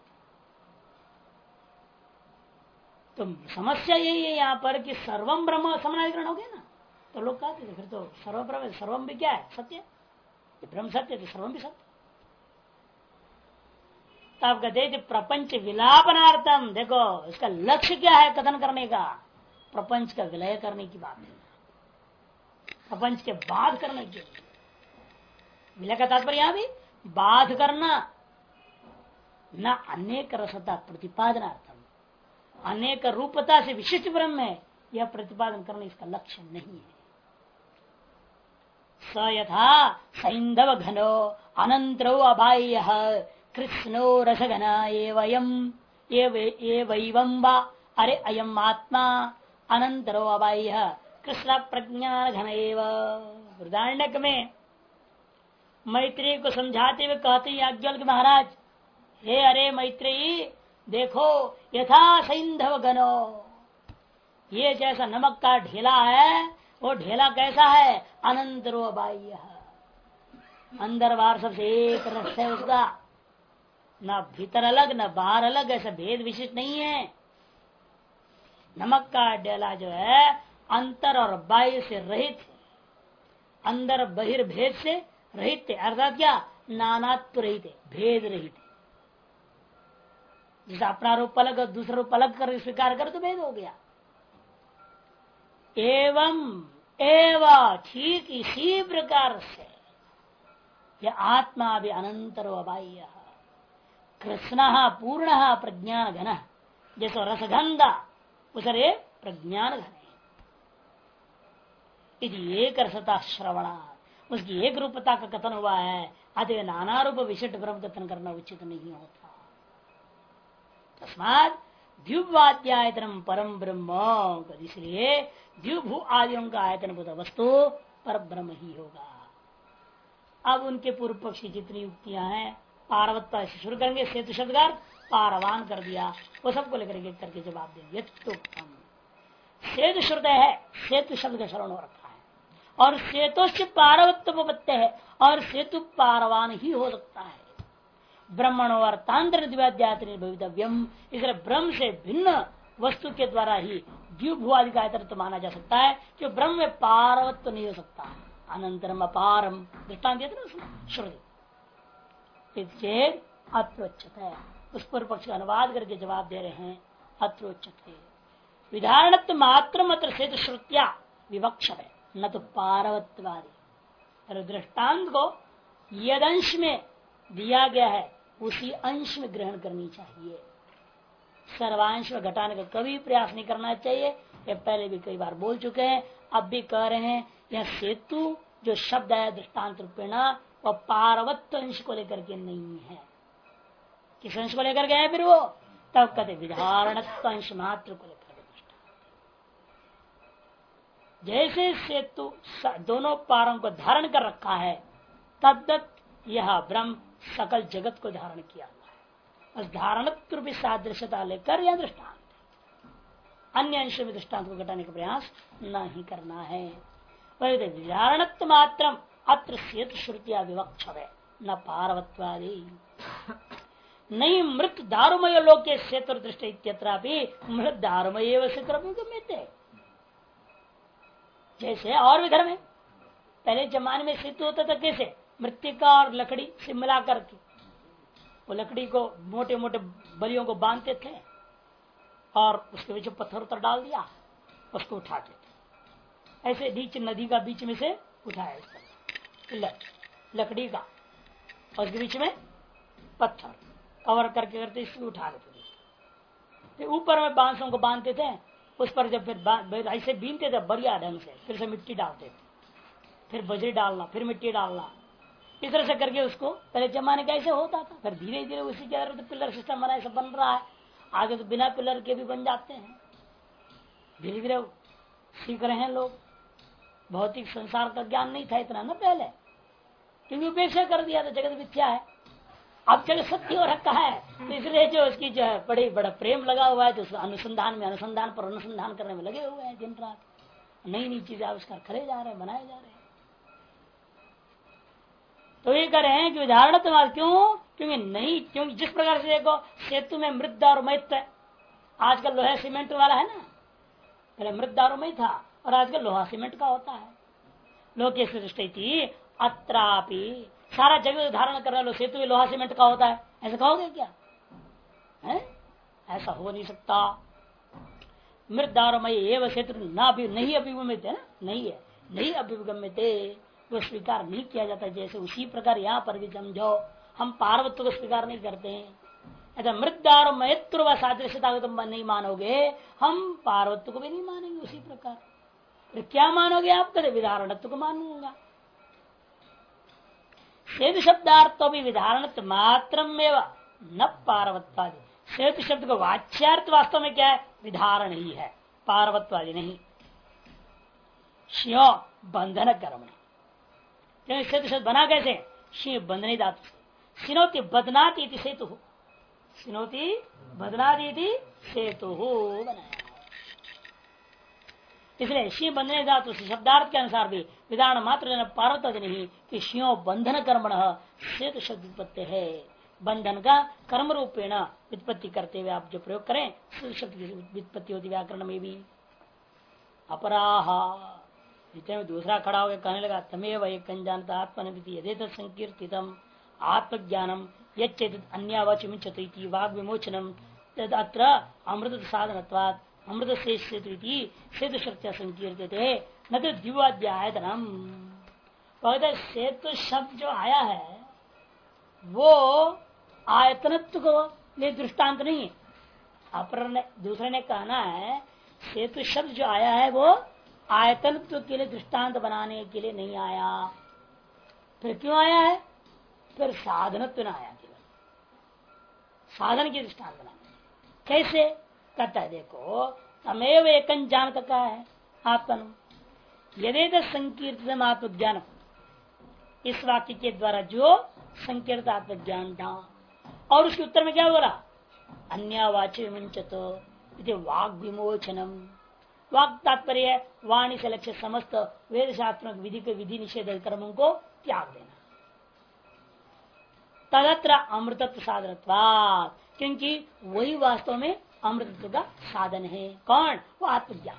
तो समस्या यही है यहाँ पर कि सर्वम ब्रह्म समानाधिकरण हो गया ना, तो लोग कहते थे फिर तो सर्व ब्रह्म, सर्वम भी क्या है? सत्य। ब्रह्म सत्य तो सर्वम भी सत्य। तो आप कहते प्रपंच विलापनार्थम, देखो इसका लक्ष्य क्या है कथन करने का? प्रपंच का विलय करने की बात है, प्रपंच के बाध करने के लिए। विलय का तात्पर्य यहां भी बाध करना, न अनेक रसता प्रतिपादनार्थम, अनेक रूपता से विशिष्ट ब्रह्म है यह प्रतिपादन करना इसका लक्ष्य नहीं है। स यथा सैंधव घनो अनंतरो अबाह्य कृष्णो रसघना एवं वा, अरे अयम आत्मा अनंतरो अबाह्य कृष्ण प्रज्ञान घन एवं। वृदारण्यक में मैत्रेयी को समझाते हुए कहते याज्ञवल्क्य महाराज, हे अरे मैत्रेयी देखो, यथा सैंधव घनो, ये जैसा नमक का ढेला है, वो ढेला कैसा है? अनंतरो बाह्य, अंदर बाहर सबसे एक रस है उसका, न भीतर अलग न बाहर अलग, ऐसा भेद विशिष्ट नहीं है। नमक का ढेला जो है अंतर और बाह्य से रहित, अंदर बहिर्भेद से रहित, अर्थात क्या? नानात्व रहित, भेद रहित। जैसे अपना रूप अलग और दूसरा रूप अलग कर स्वीकार कर तो भेद हो गया। एवं ठीक इसी प्रकार से यह आत्मा भी अनंतरो अबाह्य कृष्ण पूर्ण प्रज्ञान घन, जैसे रसगंधा उसरे प्रज्ञान घन है। एक रसता श्रवणा, उसकी एक रूपता का कथन हुआ है, अतः नाना रूप विशिष्ट ब्रह्म कथन करना उचित नहीं होता। तस्मात् द्युवाद्यायतनम परम ब्रह्म, इसलिए द्युभू आदियों का आयतन वस्तु पर ब्रह्म ही होगा। अब उनके पूर्व पक्षी जितनी युक्तियां हैं पारवत्ता से शुरू करेंगे, सेतु शब्दगार पारवान कर दिया, वो सबको लेकर के करके जवाब देंगे। सेतु श्रुत है, सेतु शब्द का शरण हो रखा है, और सेतु पारवत्वपत्य है, और सेतु पारवान ही हो सकता है। ब्रह्मण अर्थांतर भवितव्यम, इसलिए ब्रह्म से भिन्न वस्तु के द्वारा ही द्युभुआदि का तो माना जा सकता है, कि ब्रह्म में पारवत्व नहीं हो सकता। अनंतरम अपारम दृष्टांत देते ना श्रुति, चेत अत्रोच्चत है। उस पूर्व पक्ष का अनुवाद करके जवाब दे रहे हैं, अत्रोच्चत है विधारणत्व मात्र मात्र सेतु श्रुतिया विवक्ष है, न तो पारवत्वादि। दृष्टांत को यद अंश में दिया गया है उसी अंश में ग्रहण करनी चाहिए, सर्वांश में घटाने का कभी प्रयास नहीं करना चाहिए। ये पहले भी कई बार बोल चुके हैं, अब भी कह रहे हैं। यह सेतु जो शब्द है दृष्टांत रूपेण, वह पारवत्व अंश को लेकर के नहीं है। किस अंश को लेकर गए फिर वो? तब कहते विधारणत्व अंश मात्र को लेकर के दृष्टांत। जैसे सेतु दोनों पारों को धारण कर रखा है, तद्दत यह ब्रह्म सकल जगत को धारण किया हुआ है। बस धारणत्व रूपी सादृश्यता लेकर यह दृष्टांत, अन्य अंश में दृष्टांत को घटाने का प्रयास नहीं करना है। विधारणत्व मात्रम अत्र सेतु श्रुतिया विवक्ष है, न पारवत्वादि। नहीं मृत दारुमय लोके सेतु दृष्टि इत्यत्रापि मृत दारुमय गम्यते। जैसे और भी घर में पहले जमाने में सेतु होता था, कैसे? मृतिका और लकड़ी से मिला करके वो लकड़ी को मोटे मोटे बलियों को बांधते थे, और उसके बीच पत्थर उत्तर डाल दिया, उसको उठाते थे। ऐसे बीच नदी का बीच में से उठाया पिलर लकड़ी का, और उसके बीच में पत्थर कवर करके करते इसलिए उठा लेते थे। फिर ऊपर में बांसों को बांधते थे, उस पर जब फिर ऐसे बीनते थे बढ़िया ढंग से, फिर से मिट्टी डालते थे, फिर बजरी डालना, फिर मिट्टी डालना, इस तरह से करके उसको पहले जमाने कैसे होता था। फिर धीरे धीरे उसी के तो पिलर सिस्टम बना ऐसा बन रहा है। आगे तो बिना पिलर के भी बन जाते हैं, धीरे धीरे सीख रहे हैं लोग। भौतिक संसार का ज्ञान नहीं था इतना ना पहले, क्योंकि उपेक्षा कर दिया था, जगत मिथ्या है। अब जगत सत्य हो रखा है, तो इसलिए जो उसकी जो है बड़ी बड़ा प्रेम लगा हुआ है, तो उसको अनुसंधान पर अनुसंधान करने में लगे हुए हैं दिन रात। नई नई चीजें आविष्कार करे जा रहे हैं, बनाए जा रहे हैं। तो ये कह रहे हैं कि उदाहरण तो क्यों, क्योंकि नहीं, क्योंकि जिस प्रकार से देखो सेतु में मृदा और मैत, आजकल लोहा सीमेंट वाला है ना, पहले मृदा और मै था, और आजकल लोहा सीमेंट का होता है। लोके सृष्टि थी अत्रापि, सारा जगह धारण कर रहे लोग, सेतु भी लोहा सीमेंट का होता है, ऐसा कहोगे क्या? है? ऐसा हो नहीं सकता। मृदा और मई एवं सेतु नहीं अभिगमित है ना, नहीं है, नहीं अभिगमित, वो स्वीकार नहीं किया जाता। जैसे उसी प्रकार यहाँ पर भी समझो, हम पार्वत्य को स्वीकार नहीं करते हैं, ऐसा मृदा और मयत्र व सादृश्यता को तुम नहीं मानोगे, हम पार्वत्य को भी नहीं मानेंगे उसी प्रकार। तो क्या मानोगे आप? कदे विधारणत्व को मानूंगा। सेतु शब्दार्थ तो भी विधारणत्व मात्र न पार्वत्वादि। सेतु शब्द को वाच्यार्थ वास्तव में क्या है? विधारण ही है, पार्वत्वादि नहीं। शिव बंधन कर्म, सेतु शब्द बना कैसे? शिव बंधनी धातु से, सिनोति बदनाति सेतु, सिनोति बदनाति सेतु बनाया। इसलिए शिव बंधने धातु से शब्दार्थ के अनुसार भी विधान मात्र पार्वत नहीं कि शिव बंधन कर्मण सेतु शब्द उत्पत्ति है। बंधन का कर्म रूपेण व्युत्पत्ति करते हुए आप जो प्रयोग करें, सेतु शब्द की व्युत्पत्ति होती व्याकरण में भी। अपराहा, इतने में दूसरा खड़ा होकर कहने लगा, तमेव एक जानता आत्मनिधि यदि संकीर्तितम आत्मज्ञानम यच्चेत अन्यावचमिंचति वाग विमोचनम तद अत्र अमृत साधनत्वात् अमृत से सेतु शक्तिया संकीर्तते न तो द्विवाद्यायतनम। सेतु शब्द जो आया है वो आयतनत्व को लिए दृष्टांत नहीं है। अपर ने दूसरे ने कहना है सेतु शब्द जो आया है वो आयतनत्व के लिए दृष्टांत बनाने के लिए नहीं आया। फिर क्यों आया है? फिर साधनत्व न आया, केवल साधन की दृष्टांत बनाने। कैसे कहता है? देखो, तमेव एकं जानता का है आत्मन यदि संकीर्तन आत्मज्ञान, इस वाक्य के द्वारा जो संकीर्त आत्मज्ञान था, और उसके उत्तर में क्या बोला? अन्यवाच्य विमुंचतो वाग विमोचनम। वाक तात्पर्य वाणी से लक्ष्य समस्त वेद शास्त्रों विधि के विधि निषेध कर्मों को त्याग देना। तदत्र अमृतत्व साधनत्वात्, क्योंकि वही वास्तव में अमृतत्व का साधन है। कौन? वो आत्मज्ञान।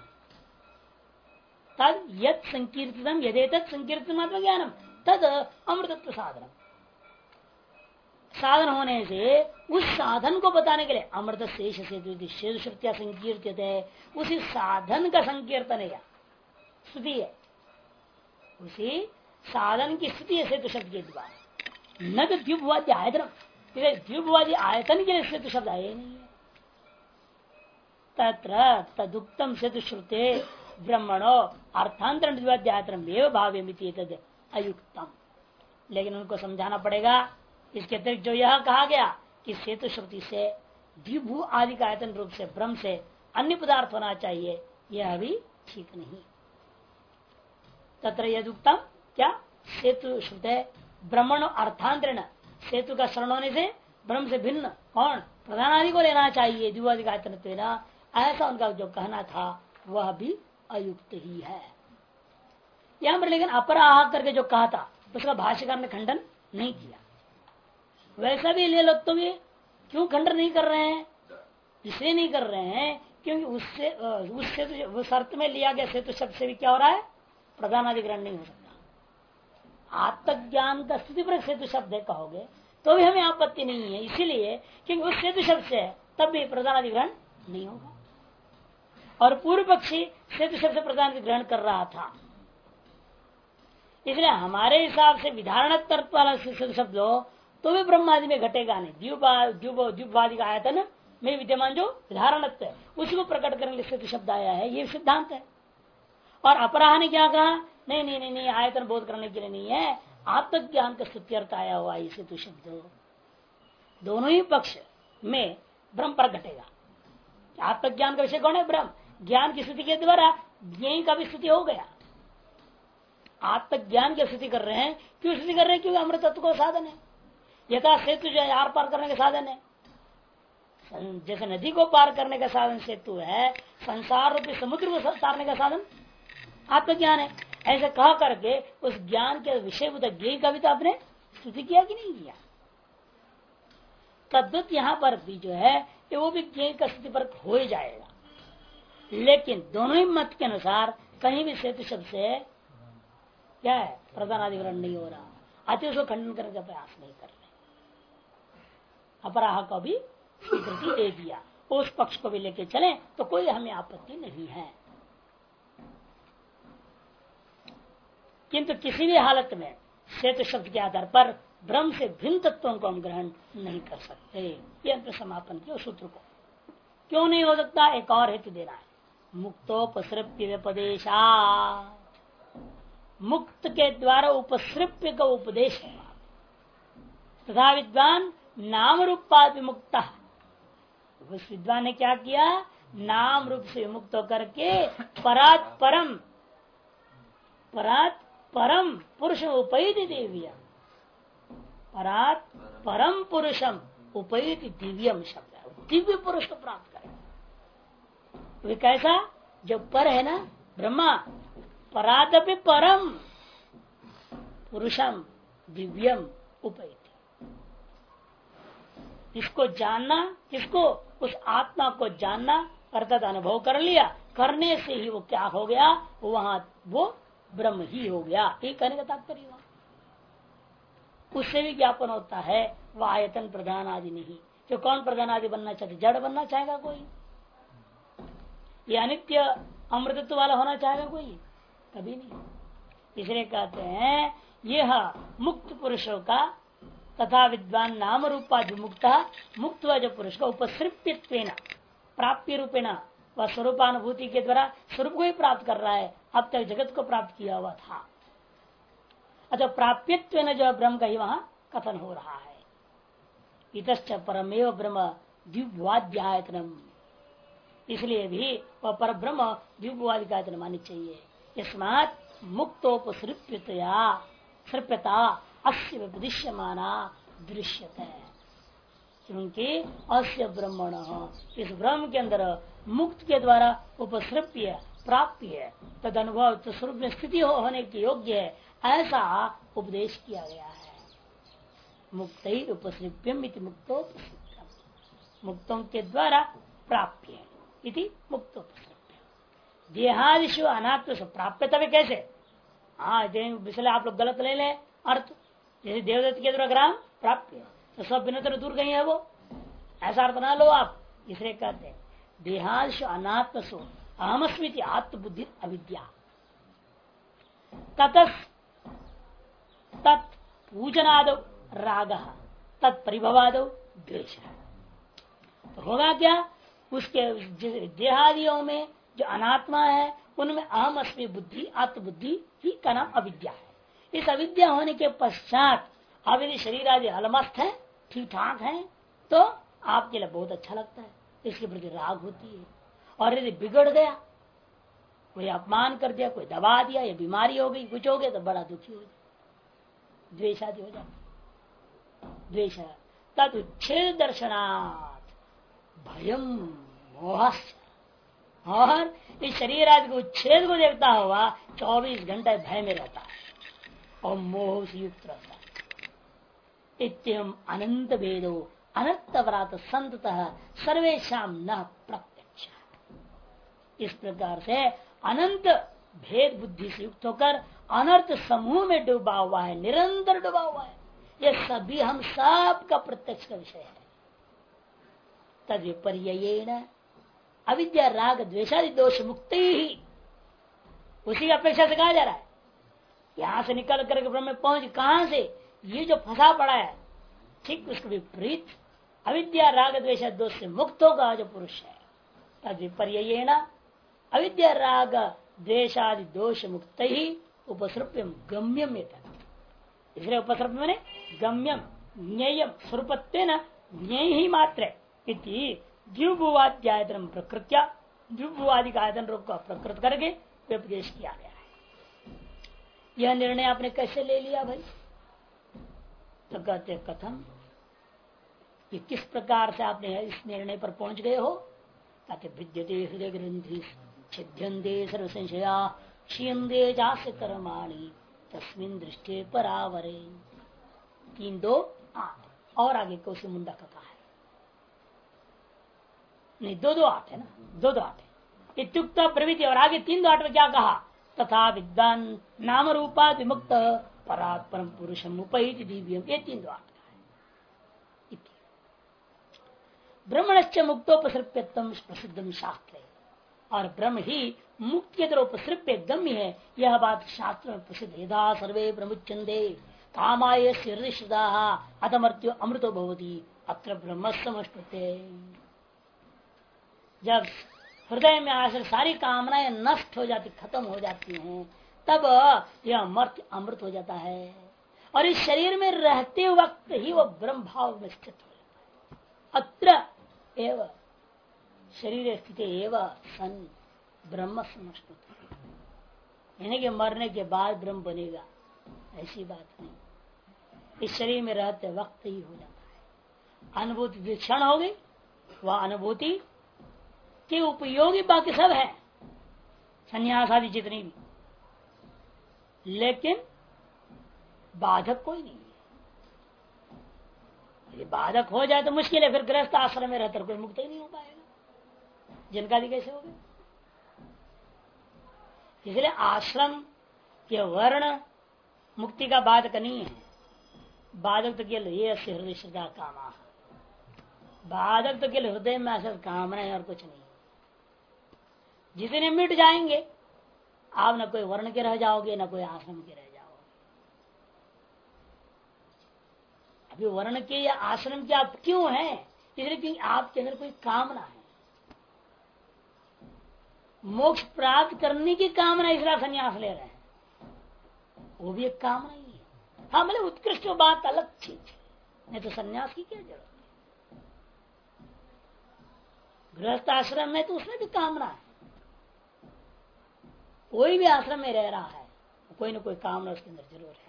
तद यद संकीर्तनम यदि तत् संकीर्तन आत्मज्ञानम तद अमृतत्व साधनम। साधन होने से उस साधन को बताने के लिए अमृत शेष से श्रुतिया संकीर्तित है, उसी साधन का संकीर्तन है, स्तुति है, उसी साधन की स्तुति है सेतु शब्द के द्वारा। न तो द्व्युपवादी आयतन, द्व्युपवादी आयतन के लिए सेतु शब्द आए नहीं है। तत्र तदुक्तम सेतु श्रुते ब्रह्मणो अर्थांतर द्विवाद्य आयतन एवं भाव्यमिति तद अयुक्तम। लेकिन उनको समझाना पड़ेगा, इसके अतिरिक्त जो यह कहा गया कि सेतु श्रुति से द्विभू आदि का आयतन रूप से ब्रह्म से अन्य पदार्थ होना चाहिए, यह भी ठीक नहीं। तत्र यदुक्तम क्या? सेतु श्रुते ब्रह्मण अर्थांतरण, सेतु का शरण होने से ब्रह्म से भिन्न कौन? प्रधान आदि को लेना चाहिए द्विवादि का आयतन, ऐसा उनका जो कहना था वह भी अयुक्त ही है। यहां पर लेकिन अपराह करके जो कहा था उसका भाष्यकार ने खंडन नहीं किया। वैसा भी ले लो तो भी क्यों खंडन नहीं कर रहे हैं? इसलिए नहीं कर रहे हैं क्योंकि उससे तो उस अर्थ में लिया गया सेतु शब्द से भी क्या हो रहा है? प्रधान अधिग्रहण नहीं हो सकता। आत्मज्ञान का स्थिति पर सेतु शब्द है कहोगे तो भी हमें आपत्ति नहीं है, इसीलिए क्योंकि उस सेतु शब्द से तब भी प्रधान अधिग्रहण नहीं होगा। और पूर्व पक्षी सेतु शब्द प्रधान ग्रहण कर रहा था। इसलिए हमारे हिसाब से विधारण तत्व वाला शब्द हो तो भी ब्रह्मादि में घटेगा नहीं। द्यूपवादी का आयतन में विद्यमान जो विधारणत्व है उसी को प्रकट करने के लिए शब्द आया है, ये सिद्धांत है। और अपराह ने क्या कहा, नहीं नहीं नहीं नहीं, आयतन बोध करने के लिए नहीं है, आत्मज्ञान का स्तुत्यर्थ आया हुआ इसे तो शब्द। दोनों ही पक्ष में ब्रह्म पर घटेगा। आत्मज्ञान का विषय कौन है? ब्रह्म। ज्ञान की स्थिति के द्वारा ज्ञान का भी स्थिति हो गया। आत्मज्ञान की स्थिति कर रहे हैं, क्यों स्थिति कर रहे हैं? क्योंकि अमृत तत्व का साधन है। यथा सेतु जो है आर पार करने का साधन है, जैसे नदी को पार करने का साधन सेतु है, संसार रूपी समुद्र को तारने का साधन आत्मज्ञान है। ऐसे कह करके उस ज्ञान के विषय ज्ञान का भी तो आपने स्तुति किया कि नहीं किया? तद्वत यहाँ पर भी जो है वो भी ज्ञान का स्थिति पर हो ही जाएगा। लेकिन दोनों ही मत के अनुसार कहीं भी सेतु शब्द से क्या है, प्रधान अधिकरण नहीं हो रहा, अति उसको खंडन करने का प्रयास नहीं कर रहे। अपराह को भी स्वीकृति दे दिया, उस पक्ष को भी लेके चले तो कोई हमें आपत्ति नहीं है। किंतु किसी भी हालत में सेतु शब्द के आधार पर ब्रह्म से भिन्न तत्वों को हम ग्रहण नहीं कर सकते। ये अंत समापन के सूत्र को क्यों नहीं हो सकता, एक और हेतु देना है। मुक्तोपसृप्य व्यपदेशा, मुक्त के द्वारा उपसृप्य का उपदेश है तथा विद्वान नाम रूपाद विमुक्त। उस विद्वान ने क्या किया, नाम रूप से विमुक्त होकर के परात परम पुरुष उपैति दिव्यम, परात परम पुरुषम उपैति दिव्यम शब्द है, दिव्य पुरुष को प्राप्त करें। वे कैसा, जो पर है ना ब्रह्मा, परादपि परम पुरुषम दिव्यम उपैति। इसको जानना, किसको, उस आत्मा को जानना, अर्थात अनुभव कर लिया, करने से ही वो क्या हो गया, वहां वो ब्रह्म ही हो गया। ये कहने का तात्पर्य हुआ। उससे भी ज्ञापन होता है वह आयतन प्रधान आदि नहीं। जो कौन प्रधान आदि बनना चाहते, जड़ बनना चाहेगा कोई? ये अनित्य अमृतत्व वाला होना चाहेगा कोई? कभी नहीं। इसलिए कहते हैं यह मुक्त पुरुषों का तथा विद्वान नाम रूपाभिमुक्त मुक्त हुआ जो पुरुष का उपसृप्यत्व प्राप्य रूपेण वह स्वरूपानुभूति के द्वारा स्वरूप को ही प्राप्त कर रहा है, अब तक जगत को प्राप्त किया हुआ था। अच्छा, प्राप्यत्व जो ब्रह्म का ही वहां कथन हो रहा है। इतश्च परमेव ब्रह्म द्विवाद्यायतनम, इसलिए भी वह पर ब्रह्म द्विवाद का आयतन मानी चाहिए। इसमात मुक्तोपसृप्यतया सृप्यता अस्य विपदिश्यमाना दृश्यते, क्योंकि अस्य ब्रह्मण इस ब्रह्म के अंदर मुक्त के द्वारा उपसृप्य प्राप्य तद अनुभव स्वरूप में स्थिति होने के योग्य है, ऐसा उपदेश किया गया है। मुक्त ही उपसृप्यम इति मुक्तोपसृप्यम, मुक्तों के द्वारा प्राप्य इति मुक्तोपसृप्यम। देहादिशु अनात्म से प्राप्य तभी कैसे, हाँ इसलिए आप लोग गलत ले ले अर्थ। जैसे देवदत्त के द्वारा ग्राम प्राप्य, तो सब बिना दूर गई है वो, ऐसा अर्थ ना लो आप। इसलिए कहते हैं देहादिशु अनात्मसु अहमस्मिति आत्मबुद्धि अविद्या तत्पूजनाद राग तत्परिभवाद द्वेष। तो होगा क्या, उसके देहादियों में जो अनात्मा है उनमें अहम अस्मि बुद्धि आत्मबुद्धि ही का नाम अविद्या है। इस अविद्या होने के पश्चात अब यदि शरीर आदि अलमस्त है, ठीक ठाक है, तो आपके लिए बहुत अच्छा लगता है, इसके प्रति राग होती है। और यदि बिगड़ गया, कोई अपमान कर दिया, कोई दबा दिया, या बीमारी हो गई, कुछ हो गया, तो बड़ा दुखी हो जाए, द्वेष आदि हो जाता। द्वेष तद उच्छेद दर्शनात् भयम मोहस्य, और इस शरीर आदि को उच्छेद को देखता हुआ 24 घंटे भय में रहता है और मोह से युक्त रहता है। इत्यम अनंत भेदो अनर्थव्रात संततः सर्वेशा न प्रत्यक्ष। इस प्रकार से अनंत भेद बुद्धि से युक्त होकर अनर्थ समूह में डूबा हुआ है, निरंतर डूबा हुआ है। यह सभी हम सब का प्रत्यक्ष का विषय है। तद विपर्ययेण अविद्या राग द्वेषादि दोष मुक्त ही, उसी अपेक्षा से कहा जा रहा है। यहां से निकल करके ब्रह्म में पहुंच, कहां से ये जो फंसा पड़ा है, ठीक उसके विपरीत अविद्या राग द्वेष दोष से मुक्त होगा जो पुरुष है। तद विपर्य न अविद्या राग द्वेषादि दोष मुक्त ही उपसर्प्यम गम्यम, इसलिए उपसर्प मैंने गम्यम ज्ञेयम स्वरूपत्व न ज्ञेय ही मात्र द्युभुवाद्यायतन प्रकृत्या, द्युभुवादि का आयतन रूप का प्रकृत करके उपदेश किया गया है। यह निर्णय आपने कैसे ले लिया भाई? तो कहते कथम, ये किस प्रकार से आपने इस निर्णय पर पहुंच गए हो? ताकि विद्यते हृदय ग्रंथि छिद्यन्ते सर्व संशया क्षीयन्ते जास्य कर्माणि तस्मिन् दृष्टे परावरे। 3-2-8 और आगे को उसी मुंडा का कहा है, नहीं 2-2-8 है ना, 2-2-8 है इत्युक्त प्रवृत्ति। और आगे 3-2-8 में क्या कहा? तथा विद्वान नाम रूपा विमुक्त परात् परम पुरुषम उपैति दिव्यम, ये 3-2-8 का है। ब्रह्मणश्च मुक्तोपसृप्यत्वम प्रसिद्धम शास्त्र, और ब्रह्म ही मुक्त के तरह उपसृप्य गम्य है, यह बात शास्त्र में प्रसिद्ध। यदा सर्वे प्रमुच्यन्ते कामाय हृदयश्रदा अतमर्त्यो अमृतो भवति अत्र ब्रह्म समष्टुते। जब हृदय में आकर सारी कामनाएं नष्ट हो जाती, खत्म हो जाती हैं, तब यह अमृत हो जाता है, और इस शरीर में रहते वक्त ही वह ब्रह्म भाव में स्थित हो जाता है। अत्र एव शरीर स्थित एवं सन ब्रह्म समष्टुते, यानी कि मरने के बाद ब्रह्म बनेगा, ऐसी बात नहीं, इस शरीर में रहते वक्त ही हो जाता है। अनुभूति क्षण हो गई, वह अनुभूति के उपयोगी बाकी सब है, संन्यास आदि जितनी भी, लेकिन बाधक कोई नहीं है। ये बाधक हो जाए तो मुश्किल है, फिर गृहस्थ आश्रम में रहकर कोई मुक्त ही नहीं हो पाएगा। जिनका भी कैसे हो गया? इसलिए आश्रम के वर्ण मुक्ति का बाधक नहीं है। बाधक तो केवल ये हृदय श्रद्धा कामा, बाधक तो केवल हृदय में असर कामना है और कुछ नहीं। जितने मिट जाएंगे, आप न कोई वर्ण के रह जाओगे, न कोई आश्रम के रह जाओगे। अभी वर्ण के या आश्रम के आप क्यों हैं? इसलिए क्योंकि आपके अंदर कोई कामना है, मोक्ष प्राप्त करने की कामना, इसलिए संन्यास ले रहे हैं। वो भी एक कामना ही है। हाँ, मतलब उत्कृष्ट बात अलग चीज है, नहीं तो संन्यास की क्या जरूरत है? गृहस्थ आश्रम में तो उसमें भी कामना है। कोई भी आश्रम में रह रहा है, कोई न कोई कामना उसके अंदर जरूर है।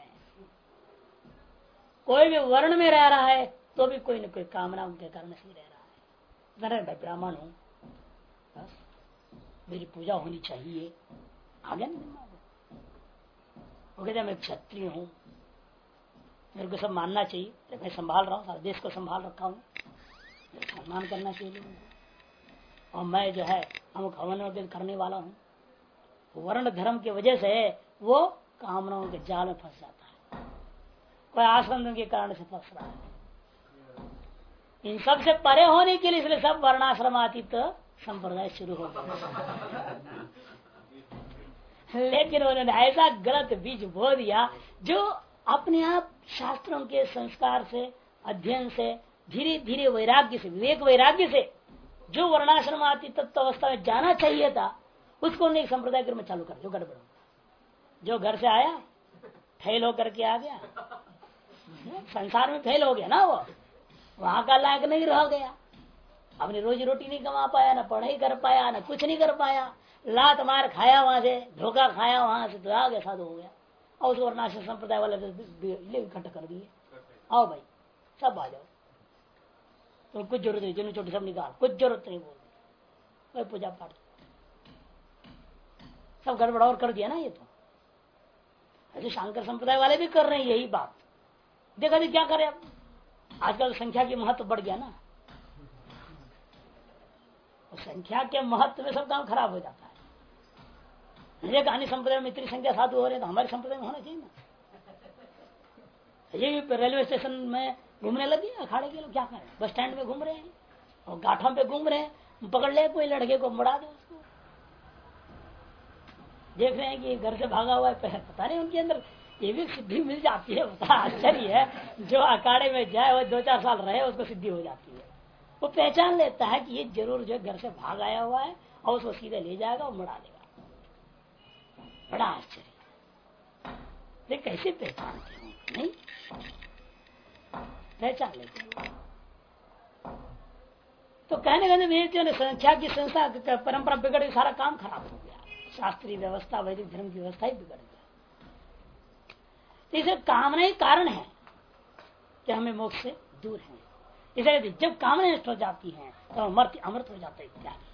कोई भी वर्ण में रह रहा है तो भी कोई न कोई कामना उनके कारण से रह रहा है। मैं ब्राह्मण हूं, बस मेरी पूजा होनी चाहिए, आगे नहीं। वो कहते मैं क्षत्रिय हूं, मेरे को सब मानना चाहिए, मैं संभाल रहा हूँ, सारे देश को संभाल रखा हूँ, सम्मान करना चाहिए, और मैं जो है अमुक हवन करने वाला हूँ। वर्ण धर्म की वजह से वो कामनाओं के जाल में फंस जाता है। कोई आश्रम के कारण से फंस रहा है। इन सब से परे होने के लिए इसलिए सब वर्णाश्रमातीत संप्रदाय शुरू हो गया। लेकिन उन्होंने ऐसा गलत बीज बो दिया जो अपने आप शास्त्रों के संस्कार से, अध्ययन से, धीरे धीरे वैराग्य से, विवेक वैराग्य से जो वर्णाश्रमाती तत्व अवस्था में जाना चाहिए था, उसको नहीं संप्रदाय क्रम में चालू कर, जो गड़बड़। जो घर से आया फेल होकर के आ गया, संसार में फेल हो गया ना, वो वहां का लायक नहीं रह गया, अपनी रोजी रोटी नहीं कमा पाया, ना पढ़ाई कर पाया, ना कुछ नहीं कर पाया, लात मार खाया वहां से, धोखा खाया वहां से, तो आ गया, साधु हो गया। और उसको वर्णाश्रम संप्रदाय वाले इकट्ठा कर दिए, आओ भाई सब आ जाओ, तो कुछ जरूरत नहीं, जिन्हें छोटे सब निकाल, कुछ जरूरत नहीं, बोल कोई पूजा पाठ सब गड़बड़ और कर दिया ना। ये तो ऐसे शंकर संप्रदाय वाले भी कर रहे हैं यही बात। देखा क्या करें अब, आजकल संख्या की महत्व बढ़ गया ना, संख्या के महत्व में सब काम खराब हो जाता है। अन्य संप्रदाय में इतनी संख्या साधु हो रहे हैं, तो हमारे संप्रदाय में होना चाहिए ना। ये रेलवे स्टेशन में घूमने लगे अखाड़े के लोग, क्या करें, बस स्टैंड में घूम रहे हैं और गाठों पे घूम रहे हैं, पकड़ ले कोई लड़के को मुड़ा दे उसको। देख रहे हैं कि घर से भागा हुआ है, पता नहीं उनके अंदर ये भी सिद्धि मिल जाती है। बता आश्चर्य है, जो अखाड़े में जाए वो 2-4 साल रहे उसको सिद्धि हो जाती है। वो पहचान लेता है कि ये जरूर जो घर से भाग आया हुआ है और उसको सीधे ले जाएगा और मुड़ा देगा। बड़ा आश्चर्य, देख कैसे पहचानते हो? नहीं पहचान लेते हैं। तो कहने कहने वेदियों ने संख्या की संस्था परंपरा बिगड़ गई, सारा काम खराब हो गया, शास्त्रीय व्यवस्था वैदिक धर्म की व्यवस्था ही बिगड़ गई। तो इसे कामना ही कारण है कि हमें मोक्ष से दूर है। इसलिए जब कामना नष्ट हो जाती है तो अमृत हो जाता है इत्यादि।